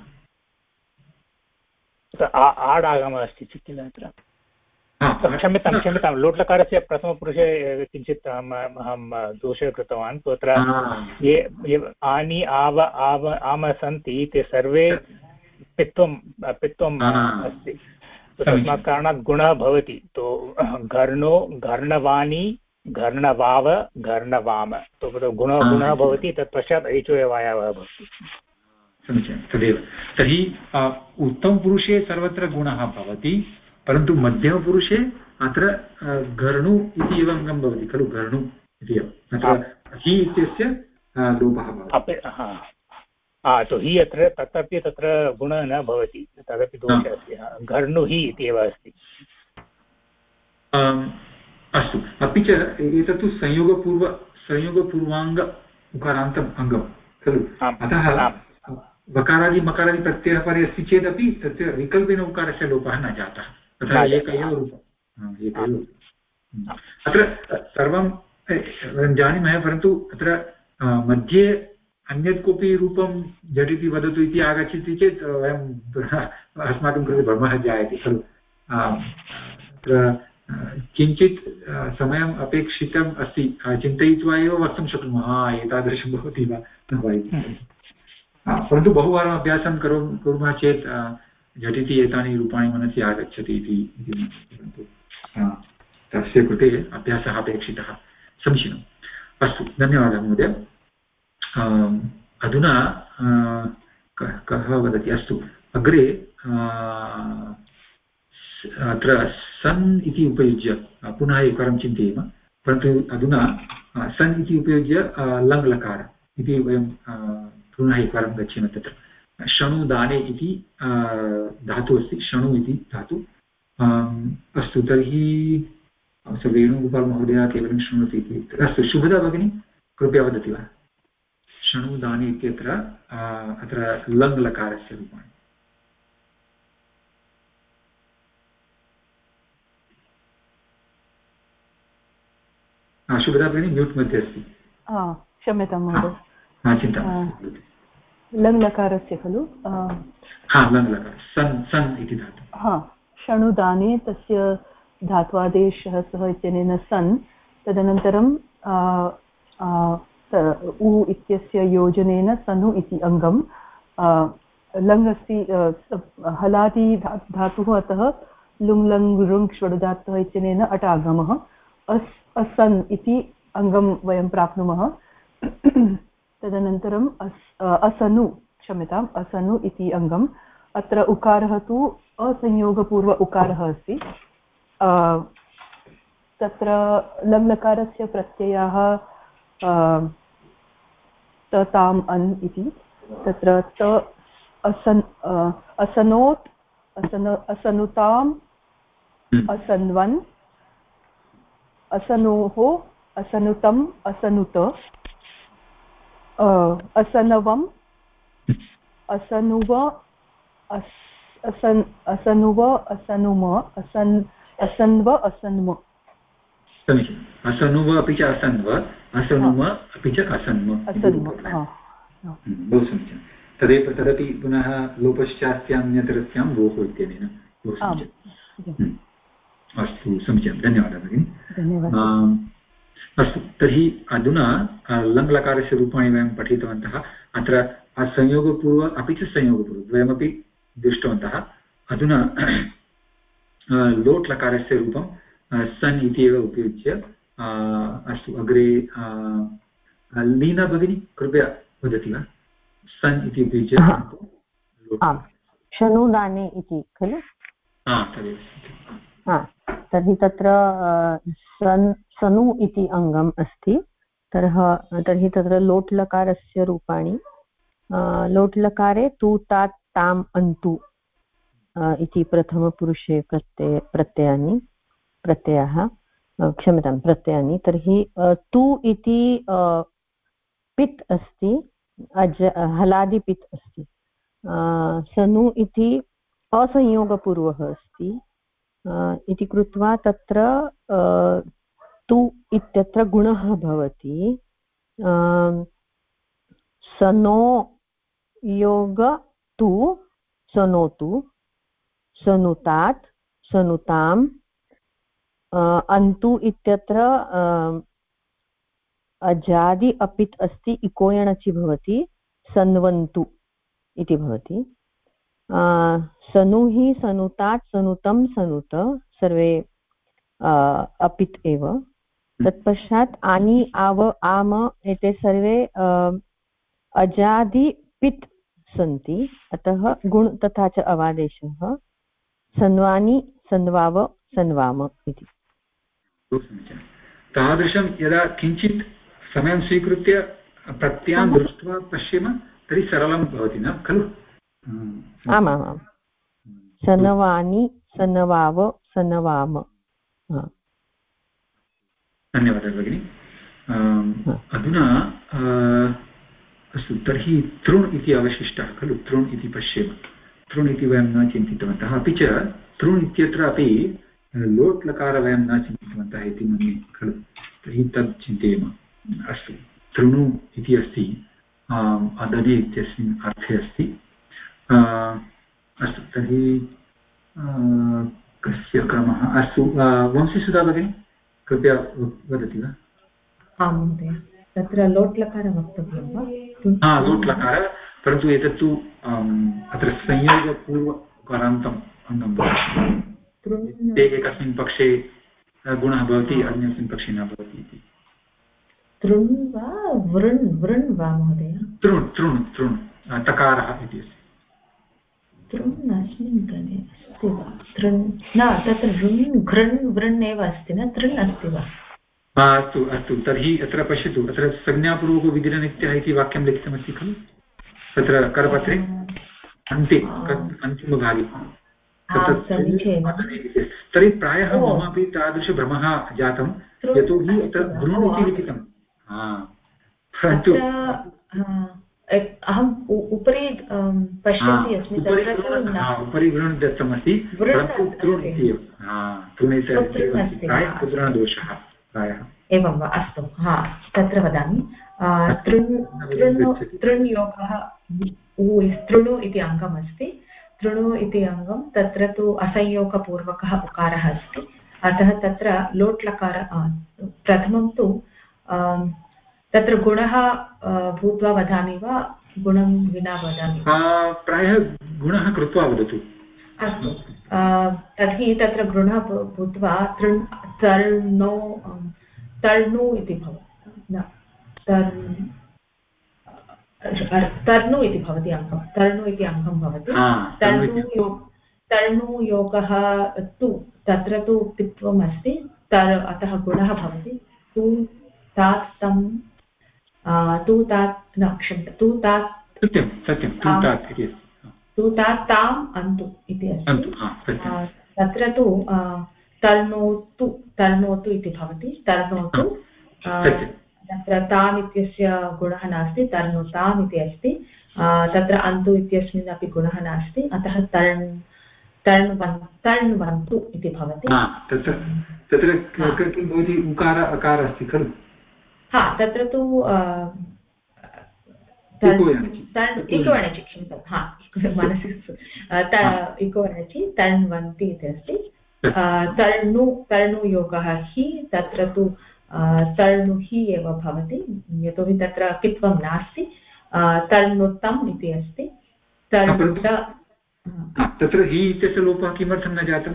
आड् आगमः अस्ति किल अत्र क्षम्यतां लोट्लकारस्य प्रथमपुरुषे किञ्चित् अहं दोषः कृतवान् तत्र ये आनि आव आव आम सन्ति ते सर्वे पित्वम् अस्ति तस्मात् कारणात् गुणः भवति तो घर्णो घर्णवाणी घर्णवाव घर्णवाम तो गुणः भवति तत्पश्चात् ऐचो एवायावः भवति समीचीनं तदेव तर्हि उत्तमपुरुषे सर्वत्र गुणः भवति परन्तु मध्यमपुरुषे अत्र घर्णु इति एव अङ्गं भवति खलु घर्णु इति एव अत्र हि इत्यस्य लोपः भवति तो हि अत्र तदपि तत्र गुणः न भवति तदपि दोषः अस्ति घर्णु हि इति एव अस्ति अस्तु अपि च एतत्तु संयोगपूर्वाङ्ग उकारान्तम् अङ्गं खलु अतः वकारादि मकारादि प्रत्ययः परे अस्ति चेदपि तस्य विकल्पेन उकारस्य लोपः न जातः तथा एक एव रूपम् अत्र सर्वं जानीमः परन्तु अत्र मध्ये अन्यत् कोऽपि रूपं झटिति वदतु इति आगच्छति चेत् वयं अस्माकं कृते भ्रमः जायते खलु अत्र किञ्चित् समयम् अपेक्षितम् अस्ति चिन्तयित्वा एव वक्तुं शक्नुमः एतादृशं भवति वा न वा इति परन्तु बहुवारम् अभ्यासं कुर्मः चेत् झटिति एतानि रूपाणि मनसि आगच्छति इति परन्तु तस्य कृते अभ्यासः अपेक्षितः समीचीनम् अस्तु धन्यवादः महोदय अधुना कः वदति अस्तु अग्रे अत्र सन् इति उपयुज्य पुनः एकवारं चिन्तयेम परन्तु अधुना सन् इति उपयुज्य लङ्लकार इति वयं पुनः एकवारं गच्छेम तत्र शणुदाने इति धातुः अस्ति शणु इति धातु अस्तु तर्हि वेणुगोपालमहोदय केवलं शृणोति इति अस्तु शुभदा भगिनी कृपया वदति वा शणुदाने इत्यत्र अत्र लङ्लकारस्य रूपाणि शुभदा भगिनी म्यूट् मध्ये अस्ति क्षम्यतां महोदय चिन्ता लङ्लकारस्य खलु लङ्लकार सन् सन् इति धातु शणुदाने तस्य धात्वादेशः सः इत्यनेन सन् तदनन्तरं उ इत्यस्य योजनेन सनु इति अङ्गं लङ् अस्ति हलादि धातुः अतः लुङ् लङ् लृङ् ष्वडुदात्तः इत्यनेन अट आगमः असन् इति अङ्गं वयं प्राप्नुमः तदनन्तरम् असनु क्षम्यताम् असनु इति अङ्गम् अत्र उकारः तु असंयोगपूर्व उकारः अस्ति तत्र लङ्लकारस्य प्रत्ययाः ताम् अन् इति तत्र त असन् असनोत् असनुताम् असन्वन् असनोः असनुतम् असनुत असनवम् असनुव असनुव असनुम असन्व असन्म समीचीनम् असनुव अपि च असन्व असनुम अपि च असन्म बहु समीचीनं तदपि पुनः लोपश्चास्यान्यतरस्यां लोपो इत्यनेन बहु समीचीनम् अस्तु समीचीनं धन्यवादः भगिनि अस्तु तर्हि अधुना लङ्लकारस्य रूपाणि वयं पठितवन्तः अत्र संयोगपूर्व अपि च संयोगपूर्व द्वयमपि दृष्टवन्तः अधुना लोट् लकारस्य रूपं सन् इति एव उपयुज्य अस्तु अग्रे लीना भगिनी कृपया वदति वा सन् इति उपयुज्य शनुदाने इति खलु तदेव तर्हि तत्र सनु इति अङ्गम् अस्ति तर्हि तत्र लोट्लकारस्य रूपाणि लोट्लकारे तु तात् ताम् अन्तु इति प्रथमपुरुषे प्रत्ययाः क्षम्यतां प्रत्ययानि तर्हि तु इति पित् अस्ति हलादिपित् अस्ति सनु इति असंयोगपूर्वः अस्ति इति कृत्वा तत्र तु इत्यत्र गुणः भवति सनो योग तु सनोतु सनुतात् सनुताम् अन्तु इत्यत्र अजादि अपित् अस्ति इकोयणचि भवति सन्वन्तु इति भवति सनुहि सनुतात् सनुतं सनुत सर्वे अपित् एव तत्पश्चात् आनि आव आम एते सर्वे अजादि पित् सन्ति अतः गुण तथा च अवादेशः सन्वानि सन्वाव सन्वाम इति तादृशं यदा किञ्चित् समयं स्वीकृत्य प्रत्ययान् दृष्ट्वा पश्येम तर्हि सरलं भवति न खलु आमामां सनवानि सनवाव सनवाम धन्यवादः भगिनि अधुना अस्तु तर्हि तृण् इति अवशिष्टः खलु तृण् इति पश्येम तृण् इति वयं न चिन्तितवन्तः अपि च तृण् इत्यत्र अपि लोट् लकार वयं न चिन्तितवन्तः इति मन्ये खलु तर्हि तत् चिन्तयेम अस्तु तृणु इति अस्ति अदति इत्यस्मिन् अर्थे अस्ति अस्तु तर्हि कस्य क्रमः अस्तु वंशीसुधा भगिनी कृपया वदति वा आं महोदय तत्र लोट् लकारः वक्तव्यं वा लोट् लकारः परन्तु एतत्तु अत्र संयोगपूर्वकारान्तम् अङ्गं भवति एकस्मिन् पक्षे गुणः भवति अन्यस्मिन् पक्षे न भवति इति तृण् वा वृण् वृण् वा महोदय तृण् तृण् तृण् तकारः इति अस्ति तृण् अस्मिन् गणे अस्ति वा तृण् न तत्र ऋण् घृण् वृण् एव अस्ति न तृण् अस्ति वा अस्तु अस्तु तर्हि अत्र पश्यतु अत्र संज्ञापूर्वको विधिरनित्यः इति वाक्यं लिखितमस्ति खलु तत्र करपत्रे अन्ते अन्तिमभागे तर्हि प्रायः ममापि तादृशभ्रमः जातं यतोहि अत्र वृण् इति लिखितं परन्तु अहम् उपरि पश्यन्ति अस्मि उपरि वृण् दत्तमस्ति परन्तु तृण् इति प्रायः मुद्रणदोषः प्रायः एवं वा अस्तु तत्र वदामि तृण् योगः तृणु इति अङ्गम् अस्ति तृणु इति अङ्गं तत्र तु असंयोगपूर्वकः उकारः अस्ति अतः तत्र लोट् लकार प्रथमं तु तत्र गुणः भूत्वा वदामि वा गुणं विना वदामि प्रायः गुणः कृत्वा वदतु अस्तु तर्हि तत्र गुणः भूत्वा तर्णु इति भवति न तर्णु इति भवति अङ्गं तर्णु इति अङ्गं भवति तर्णुयोगः तु तत्र तु पित्वम् अस्ति अतः गुणः भवति तु तात् तं तु तात् न क्षम्यतां तु तात् सत्यं तु तात् ताम् अन्तु इति अस्ति तत्र तु तर्णोतु इति भवति तर्णोतु तत्र ताम् इत्यस्य गुणः नास्ति तर्णुताम् इति अस्ति तत्र अन्तु इत्यस्मिन् अपि गुणः नास्ति अतः तर्ण्वन्तु इति भवति तत्र किं भवति उकार अकार अस्ति खलु तत्र तु इकोवणचि क्षम्यतां मनसि इकोवणचि तर्ण्वन्ति इति अस्ति तर्णुयोगः हि तत्र तु तर्णु हि एव भवति यतोहि तत्र कित्वं नास्ति तर्णुतम् इति अस्ति तत्र हि इत्यस्य लोपः किमर्थं न जातम्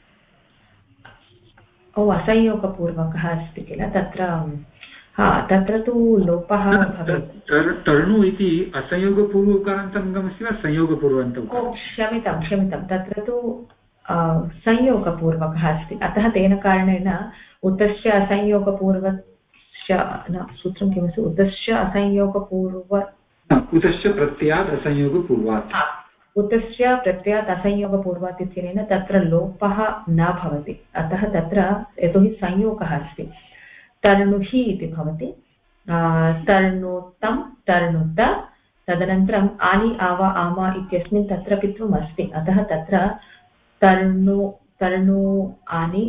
असंयोगपूर्वकः अस्ति किल तत्र तत्र तु लोपः तर्णु इति असंयोगपूर्वकारान्तमस्ति वा संयोगपूर्वान्तम् क्षम्यतां तत्र तु संयोगपूर्वकः अस्ति अतः तेन कारणेन उतस्य असंयोगपूर्वस्य न सूत्रं किमस्ति उतस्य असंयोगपूर्व उतस्य प्रत्ययात् असंयोगपूर्वात् उतस्य प्रत्ययात् असंयोगपूर्वात् इत्यनेन तत्र लोपः न भवति अतः तत्र यतोहि संयोगः अस्ति तर्णुहि इति भवति तर्णुतं तर्णुत तदनन्तरम् आनि आव आम इत्यस्मिन् तत्र पित्वम् अस्ति अतः तत्र तर्णु आनि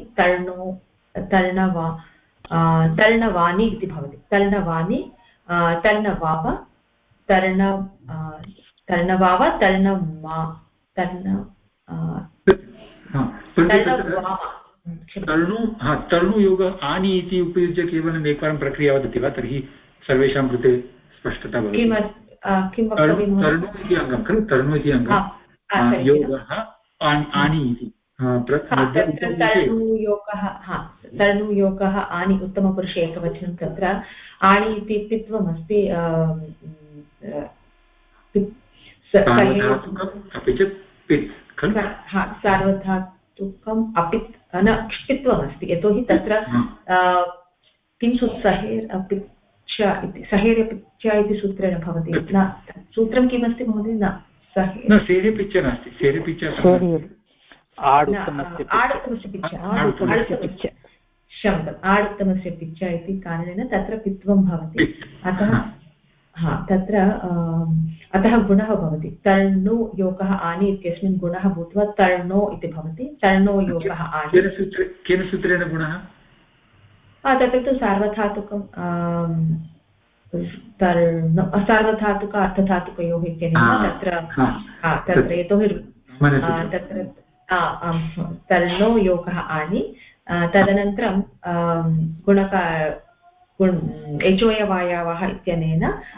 तर्णवानि इति भवति तर्णवानि तर्णवाव तर्णवा वा तर्णमा तर्णुयोगः आनि इति उपयुज्य केवलम् एकवारं प्रक्रिया वदति वा तर्हि सर्वेषां कृते स्पष्टता भवति तर्णु इति अङ्गं खलु तर्णु इति अङ्गं योगः आनि इति तर्णुयोगः आनि उत्तमपुरुषे एकवचनं तत्र आनि इति पित्वमस्ति सार्वधातुकम् अपित् न क्षित्वमस्ति यतोहि तत्र किं सहेरपिच्च इति सूत्रेण भवति न सूत्रं किमस्ति महोदय न सेरिपिच्च नास्ति सेरिपिच्च आडुत्तमस्य पिच्च इति कारणेन तत्र पित्वं भवति अतः गुणः भवति तर्णु योगः आनि इत्यस्मिन् गुणः भूत्वा तर्णो इति भवति तर्णो योगः आनि केन सूत्रेण गुणः तत्र तु सार्वधातुकं सार्वधातुक अर्थधातुकयोः इत्यनेन तत्र यतोहि तत्र तर्णो योगः आनि तदनन्तरं एचोयवायावः इत्यनेन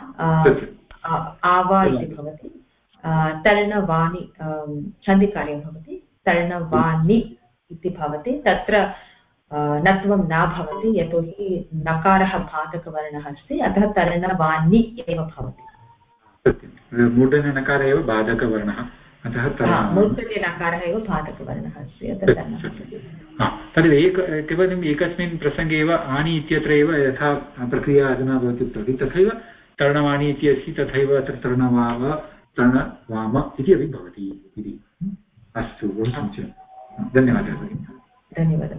आवा इति भवति तर्णवाणि सन्धिकार्यं भवति तर्णवाणि इति भवति तत्र नत्वं न भवति यतोहि नकारः बाधकवर्णः अस्ति अतः तर्णवाणि एव भवति मूर्धन्यनकारः एव बाधकवर्णः अतः मूर्धन्यनकारः एव बाधकवर्णः अस्ति अतः तदेव केवलम् एकस्मिन् प्रसङ्गे एव आनि इत्यत्र एव यथा प्रक्रिया अधुना भवति उक्तवती तथैव तर्णवाणि इति अस्ति तथैव अत्र तर्णवाव तर्णवाम इति अपि भवति इति अस्तु बहु समीचीनं धन्यवादः धन्यवादः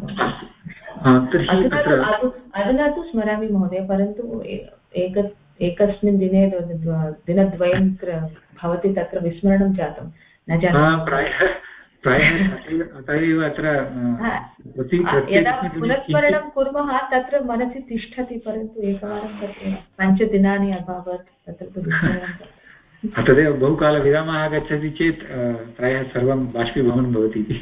अधुना तु स्मरामि महोदय परन्तु एकस्मिन् दिने दिनद्वयं भवति तत्र विस्मरणं जातं न जानामि प्रायः अतः एव अत्र यदा पुनस्मरणं कुर्मः तत्र मनसि तिष्ठति परन्तु एकवारं तत्र 5 दिनानि अभवत् तत्र तु विस्मरणं तदेव बहुकालविरामः आगच्छति चेत् प्रायः सर्वं बाष्पीभवनं भवति इति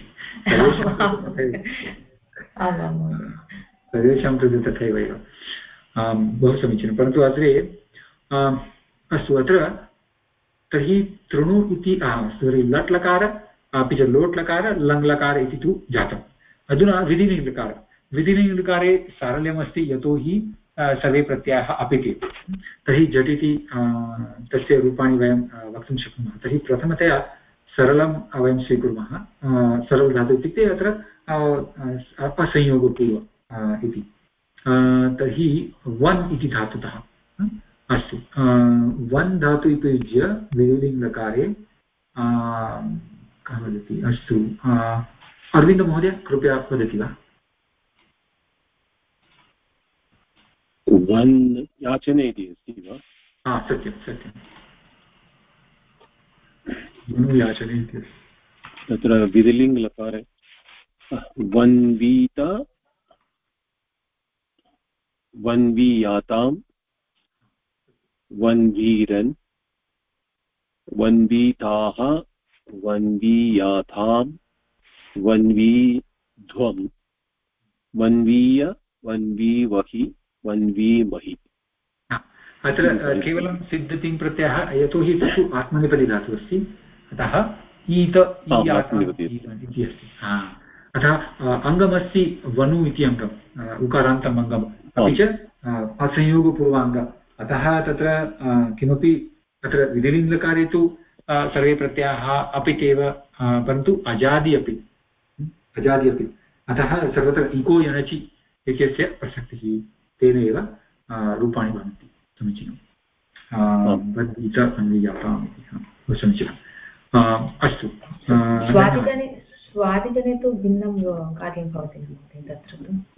सर्वेषां कृते तथैव एव बहु समीचीनं परन्तु अग्रे अस्तु अत्र तर्हि तृणु इति लट् लकार अपि च लोट् लकार लङ् लकार इति तु जातम् अधुना विधिलिङ्गकारे सारल्यमस्ति यतोहि सर्वे प्रत्ययाः अपिति तर्हि झटिति तस्य रूपाणि वयं वक्तुं शक्नुमः तर्हि प्रथमतया सरलं वयं स्वीकुर्मः सरलधातु इत्युक्ते अत्र असंयोगपूर्व इति तर्हि वन् इति धातुतः अस्तु वन् धातु उपयुज्य विधिलिङ्गकारे कः वदति अस्तु अरविन्दमहोदय कृपया वदति वा वन् याचने इति अस्ति वा सत्यं याचने इति अस्ति तत्र विधिलिङ्गलकारे वन्वीत वन्वीयातां वन्वीरन् वन्वीताः वन्वीयाथां वन्वीध्वं वन्वीय वन्वीवहि वन्वीमहि अत्र केवलं सिद्धतिं प्रत्ययः यतोहि तु आत्मनेपदी धातुः अस्ति अतः ईत इति अस्ति अतः अङ्गमस्ति वनु इति अङ्गम् उकारान्तम् अङ्गम् अपि च असंयोगपूर्वाङ्ग अतः तत्र किमपि तत्र विधिलिङ्गकारे तु सर्वे प्रत्ययाः अपित्येव परन्तु अजादि अपि अतः सर्वत्र इको यणचि इत्यस्य प्रसक्तिः तेन एव रूपाणि भवन्ति समीचीनं समीचीनम् अस्तु स्वादिगणे तु भिन्नं कार्यं भवति तत्र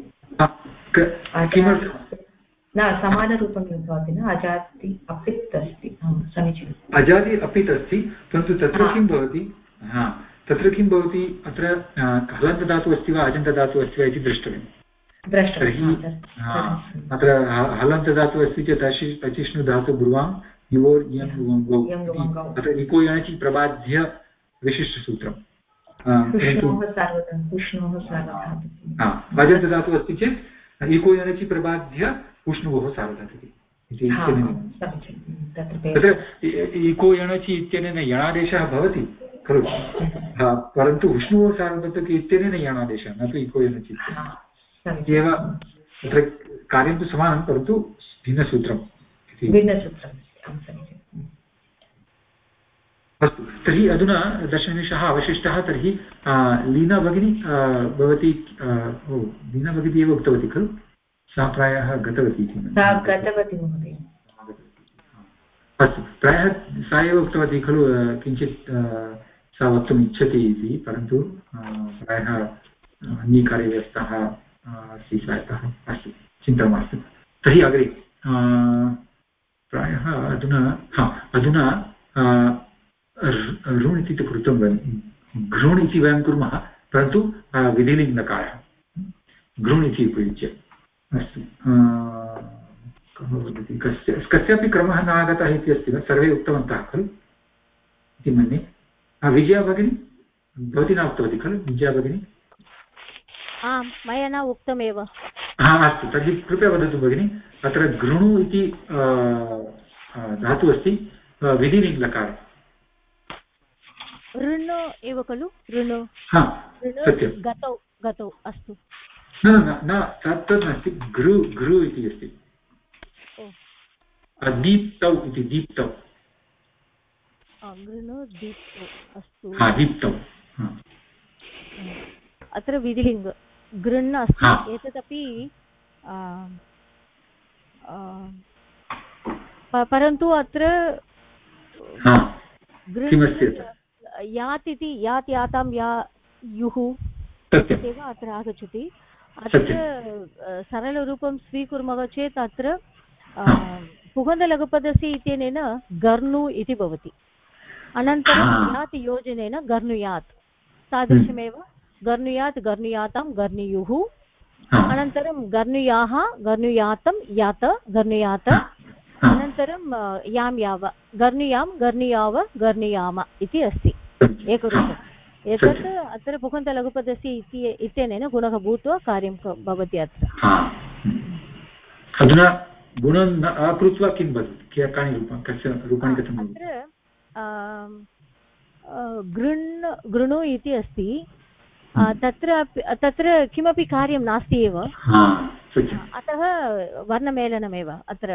न समानरूपं भवति न अजाति अपित् अस्ति समीचीनम् अजादि अपित् अस्ति परन्तु तत्र किं भवति अत्र हलन्तदातुः अस्ति वा अजन्तदातुः अस्ति वा इति द्रष्टव्यं तर्हि अत्र हलन्तदातुः अस्ति चेत् अचिष्णुधातु ब्रुवां युवोर् यं लुवङ्गौ अत्र इको यणचि प्रबाध्य विशिष्टसूत्रम् अजन्तदातुः अस्ति चेत् इको यणचि प्रबाध्य उष्णुवोः सार्वधातुके तत्र इको यणचि इत्यनेन यणादेशः भवति खलु परन्तु उष्णुवोः सार्वधातुके इत्यनेन यणादेशः न तु इको यणचि एव तत्र कार्यं तु समानं परन्तु भिन्नसूत्रम् अस्तु तर्हि अधुना दशनिमेषाः अवशिष्टाः तर्हि लीना भगिनी भवती लीना भगिनी एव उक्तवती खलु सा प्रायः गतवती इति अस्तु प्रायः सा एव उक्तवती खलु किञ्चित् सा वक्तुम् इच्छति इति परन्तु प्रायः अन्ये कार्यव्यस्ताः अस्ति सा अतः अस्तु चिन्ता मास्तु तर्हि अग्रे प्रायः अधुना ऋण् इति तु कृतं घृण् इति वयं कुर्मः परन्तु विधिलिङ्गकारः घृण् इति उपयुज्य अस्तु कः वदति कस्यापि क्रमः न आगतः इति अस्ति वा सर्वे उक्तवन्तः खलु इति मन्ये विजया भगिनी भवती न उक्तवती खलु विजया भगिनी आं मया न उक्तमेव अस्तु तर्हि कृपया वदतु भगिनि अत्र घृणु इति धातुः अस्ति विधिलिङ्गकारे ऋण एव खलु ऋण सत्यं गतौ अस्तु न तत् नास्ति घृ इति अस्ति दीप्तौ इति दीप्तौ अस्तु दीप्तौ अत्र विधिलिङ्ग गृह्ण अस्ति एतदपि परन्तु अत्र यात् इति यात् यातां या युः तदेव अत्र आगच्छति अत्र सरलरूपं स्वीकुर्मः चेत् अत्र पुगन्धलघुपदस्य इत्यनेन गर्नु इति भवति अनन्तरं यात् योजनेन गर्नुयात् तादृशमेव गर्नुयात् गर्नुयातां गर्नुयुः अनन्तरं गर्नुयाः गर्नुयातं यात गर्नुयात अनन्तरं यां याव गर्नुयां गर्नुयाव गर्नुयाम इति अस्ति एकरूपम् एतत् अत्र पुगन्तलघुपदस्य इत्यनेन गुणः भूत्वा कार्यं भवति अत्र अधुना गुणं न अकृत्वा किं वदति कानि रूपाणि कस्य रूपाणि कथं अत्र गृणु इति अस्ति तत्र किमपि कार्यं नास्ति एव अतः वर्णमेलनमेव अत्र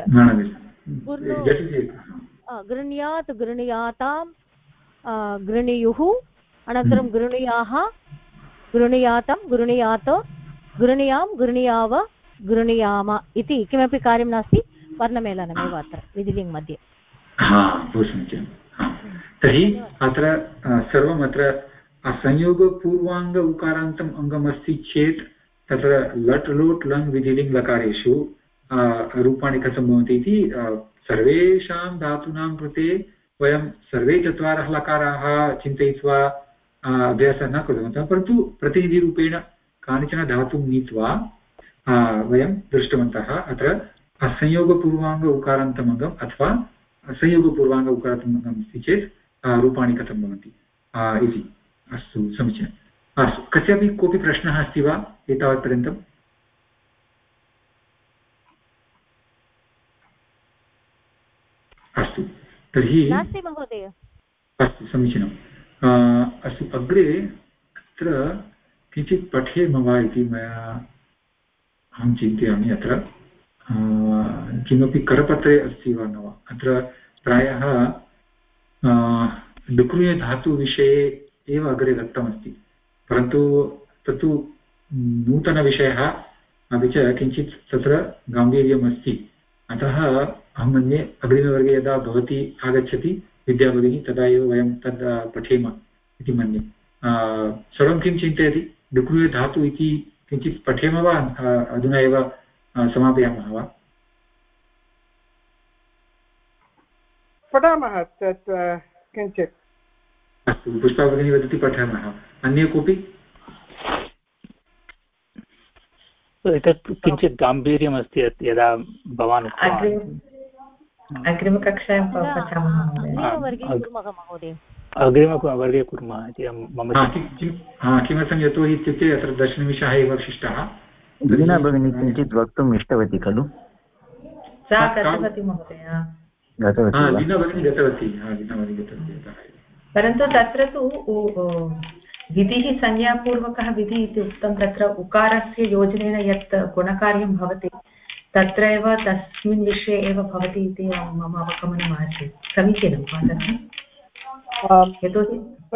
गृह्ण्यात् गृह्ण्यातां गृह्णीयुः अनन्तरं गृह्णीयाः गृह्णीयातं गृह्णीयात गृह्णीयां गृह्णीयाव गृह्णीयाम इति किमपि कार्यं नास्ति वर्णमेलनमेव अत्र विधिलिङ्ग् मध्ये बहु समीचीनं तर्हि अत्र सर्वम् अत्र संयोगपूर्वाङ्ग उकारान्तम् अङ्गमस्ति चेत् तत्र लट् लोट् लङ् विधिलिङ्ग् लकारेषु रूपाणि कथं भवन्ति इति सर्वेषां धातूनां कृते वयं सर्वे चत्वारः लकाराः चिन्तयित्वा अभ्यासः न कृतवन्तः परन्तु प्रतिनिधिरूपेण कानिचन धातुं नीत्वा वयं दृष्टवन्तः अत्र असंयोगपूर्वाङ्ग उकारान्तमङ्गम् अथवा असंयोगपूर्वाङ्ग उकारान्तमङ्गम् अस्ति चेत् रूपाणि कथं भवन्ति इति अस्तु समीचीनम् अस्तु कस्यापि कोऽपि प्रश्नः अस्ति वा एतावत्पर्यन्तम् अस्तु तर्हि नास्ति महोदय अस्तु समीचीनम् अस्तु अग्रे अत्र किञ्चित् पठेम वा इति मया अहं चिन्तयामि अत्र किमपि करपत्रे अस्ति वा न वा अत्र प्रायः डुक्रिय धातुविषये एव अग्रे दत्तमस्ति परन्तु तत्तु नूतनविषयः अपि च किञ्चित् तत्र गाम्भीर्यम् अस्ति अतः अहं मन्ये अग्रिमवर्गे यदा भवती आगच्छति विद्याभगिनी तदा एव वयं तद् पठेम इति मन्ये सर्वं किं चिन्तयति डुक्रिय धातु इति किञ्चित् पठेम वा अधुना एव समापयामः वा पठामः तत् किञ्चित् अस्तु पुष्पा भगिनी वदति पठामः अन्ये कोऽपि एतत् किञ्चित् गाम्भीर्यमस्ति यदा भवान् अग्रिमकक्षायां पठामः महोदय। अग्रिमवर्गे कुर्मः इति मम किमर्थं यतोहि इत्युक्ते अत्र दशनिमिषाः एव शिष्टाः। वीणा भगिनी किञ्चित् वक्तुम् इष्टवती खलु? सा गतवती महोदय। वीणा भगिनी गतवती। परन्तु तत्र तु विधिः संज्ञापूर्वकः विधिः इति उक्तं। तत्र उकारस्य योजनेन यत् गुणकार्यं भवति तत्र एव तस्मिन् विषये एव भवति इति मम अवगमनम् आसीत्। समीचीनं वा तत्? यतोहि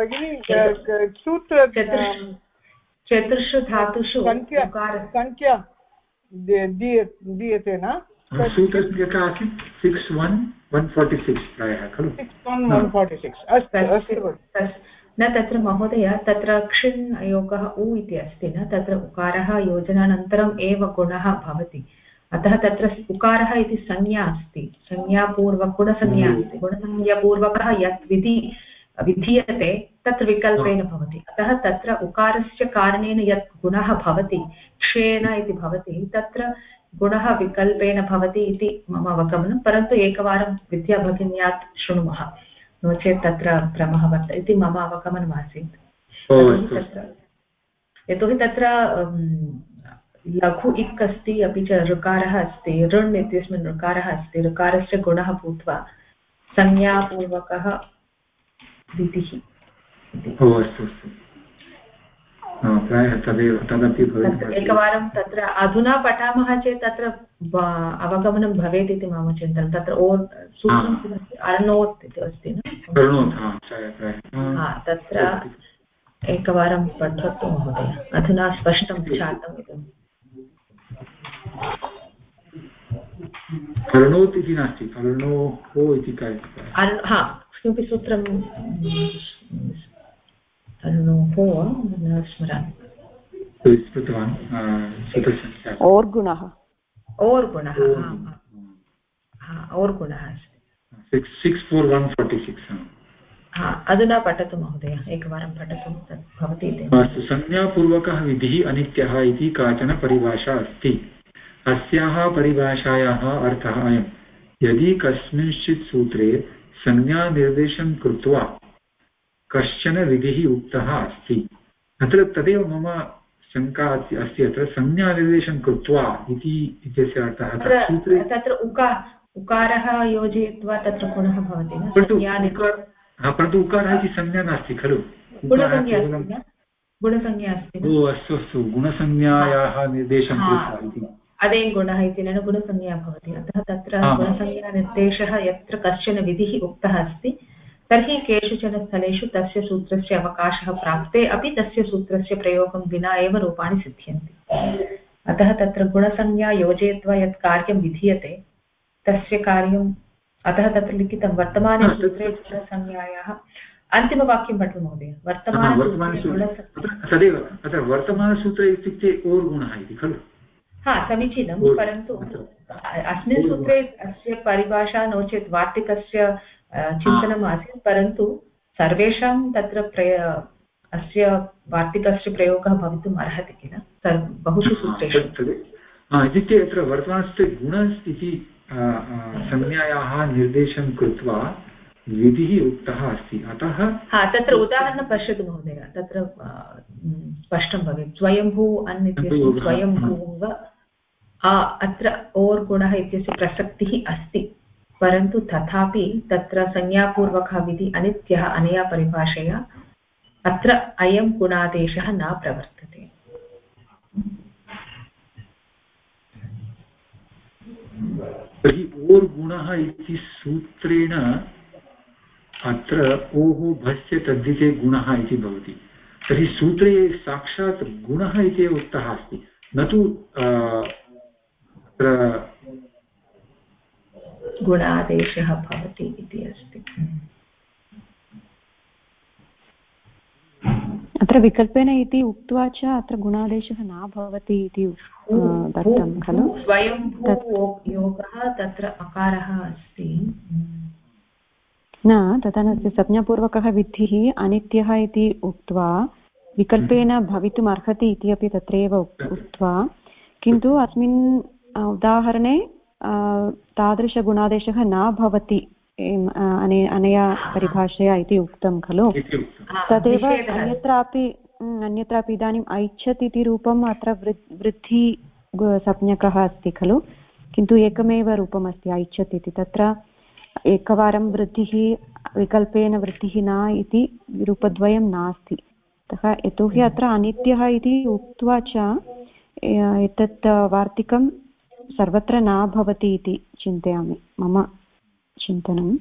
चतुर्षु धातुषु संख्या दीयते न? सूत्रसङ्ख्या आसीत् 61146 प्रायः खलु? 61146 अस्तु। न तत्र महोदय तत्र क्षिन् योगः उ इति अस्ति न, तत्र उकारः योजनानन्तरम् एव गुणः भवति। अतः तत्र उकारः इति संज्ञा अस्ति, गुणसंज्ञा अस्ति। गुणसंज्ञापूर्वकः यत् विधीयते तत्र विकल्पेन भवति। अतः तत्र उकारस्य कारणेन यत् गुणः भवति क्षेण इति भवति, तत्र गुणः विकल्पेन भवति इति मम अवगमनं। परन्तु एकवारं विद्याभगिन्यात् शृणुमः, नो चेत् तत्र भ्रमः वर्तते इति मम अवगमनम् आसीत्। यतोहि तत्र लघु इक् अस्ति, अपि च ऋकारः अस्ति, ऋण् इत्यस्मिन् ऋकारः अस्ति। ऋकारस्य गुणः भूत्वा संज्ञापूर्वकः विधिः। एकवारं तत्र अधुना पठामः चेत् तत्र अवगमनं भवेत् इति मम चिन्तनं। तत्र सूत्रं किमस्ति, अर्णोत् इति अस्ति न, तत्र एकवारं पठतु महोदय। अधुना स्पष्टं जातम् इदम्। अर्णोत् इति नास्ति, अर्णोः इति किमपि सूत्रं अर्णोः न स्मरामि। ओर्गुणः अस्ति 64146। अधुना पठतु महोदय, एकवारं पठतु, तत् भवति इति। संज्ञापूर्वकः विधिः अनित्यः इति काचन परिभाषा अस्ति। अस्याः परिभाषायाः अर्थः अयं: यदि कस्मिंश्चित् सूत्रे संज्ञानिर्देशं कृत्वा कश्चन विधिः उक्तः अस्ति, अत्र तदेव मम शङ्का अस्ति। अत्र संज्ञानिर्देशं कृत्वा इत्यस्य अर्थः तत्र उकारः योजयित्वा तत्र गुणः भवति न, परन्तु उकारः इति संज्ञा नास्ति खलु? गुणसंज्ञा अस्ति। अस्तु, गुणसंज्ञायाः निर्देशं कृत्वा इति अदे गुणः इति न गुणसंज्ञा भवति। अतः तत्र गुणसंज्ञानिर्देशः यत्र कश्चन विधिः उक्तः अस्ति तर्हि केषुचन स्थलेषु तस्य सूत्रस्य अवकाशः प्राप्ते अपि तस्य सूत्रस्य प्रयोगं विना एव रूपाणि सिद्ध्यन्ति। अतः तत्र गुणसंज्ञा योजयित्वा यत् कार्यं विधीयते तस्य कार्यम्, अतः तत्र लिखितं वर्तमाने सूत्रे गुणसंज्ञायाः। अन्तिमवाक्यं पठतु महोदय। तदेव अत्र वर्तमानसूत्रे इत्युक्ते ओर्गुणः इति खलु? समीचीनं, परन्तु अस्मिन् सूत्रे अस्य परिभाषा नो चेत् वार्तिकस्य चिन्तनम् आसीत्, परन्तु सर्वेषां तत्र अस्य वार्तिकस्य प्रयोगः भवितुम् अर्हति किल बहुषु सूत्रेषु। इत्युक्ते अत्र वर्तमानसूत्रे गुण इति संज्ञायाः निर्देशं कृत्वा विधिः उक्तः अस्ति। अतः तत्र उदाहरणं पश्यतु महोदय, तत्र स्पष्टं भवेत्। स्वयंभू अन् इत्यस्य स्वयंभूव, अत्र ओर्गुणः इत्यस्य प्रसक्तिः अस्ति, परन्तु तथापि तत्र संज्ञापूर्वकः विधि अनित्यः। अनया परिभाषया अत्र अयं गुणादेशः न प्रवर्तते। तर्हि ओर्गुणः इति सूत्रेण अत्र ओः भस्य तद्धिते गुणः इति भवति। तर्हि सूत्रे साक्षात् गुणः इति उक्तः अस्ति, न तु गुणादेशः भवति इति अस्ति। अत्र विकल्पेन इति उक्त्वा च अत्र गुणादेशः न भवति इति दत्तं खलु? स्वयंभूयोगः तत्र अकारः अस्ति न, तथा नास्ति। संज्ञापूर्वकः विधिः अनित्यः इति उक्त्वा विकल्पेन भवितुम् अर्हति इति अपि तत्रैव उक्त्वा, किन्तु अस्मिन् उदाहरणे तादृशगुणादेशः न भवति अनया परिभाषया इति उक्तं खलु। तदेव अन्यत्रापि इदानीम् ऐच्छत् इति रूपम् अत्र वृद्धि संज्ञकः अस्ति खलु, किन्तु एकमेव रूपम् अस्ति ऐच्छत् इति। तत्र एकवारं वृद्धिः विकल्पेन वृद्धिः न इति रूपद्वयं नास्ति। अतः यतोहि अत्र अनित्यः इति उक्त्वा च एतत् वार्तिकं सर्वत्र न भवति इति चिन्तयामि, मम चिन्तनम्।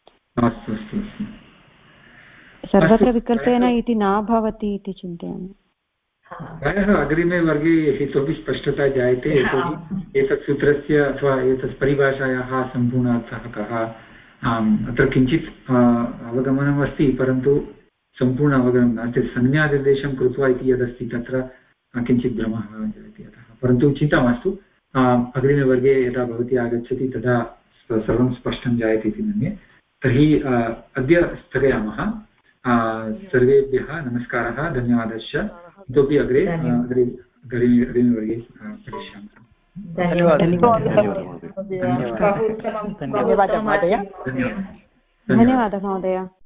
सर्वत्र विकल्पेन इति न भवति इति चिन्तयामि। प्रायः अग्रिमे वर्गे इतोपि स्पष्टता जायते, यतोहि एतत् सूत्रस्य अथवा एतत् परिभाषायाः सम्पूर्णार्थः कः अत्र किञ्चित् अवगमनम् अस्ति, परन्तु सम्पूर्ण अवगमनं नास्ति। संज्ञानिर्देशं कृत्वा इति यदस्ति तत्र किञ्चित् भ्रमः जायते। अतः परन्तु चिन्ता मास्तु, अग्रिमे वर्गे यदा भवती आगच्छति तदा सर्वं स्पष्टं जायते इति मन्ये। तर्हि अद्य स्थगयामः। सर्वेभ्यः नमस्कारः, धन्यवादश्च। इतोपि अग्रिमे वर्गे पठिष्यामः। धन्यवादः महोदय। धन्यवादः महोदय।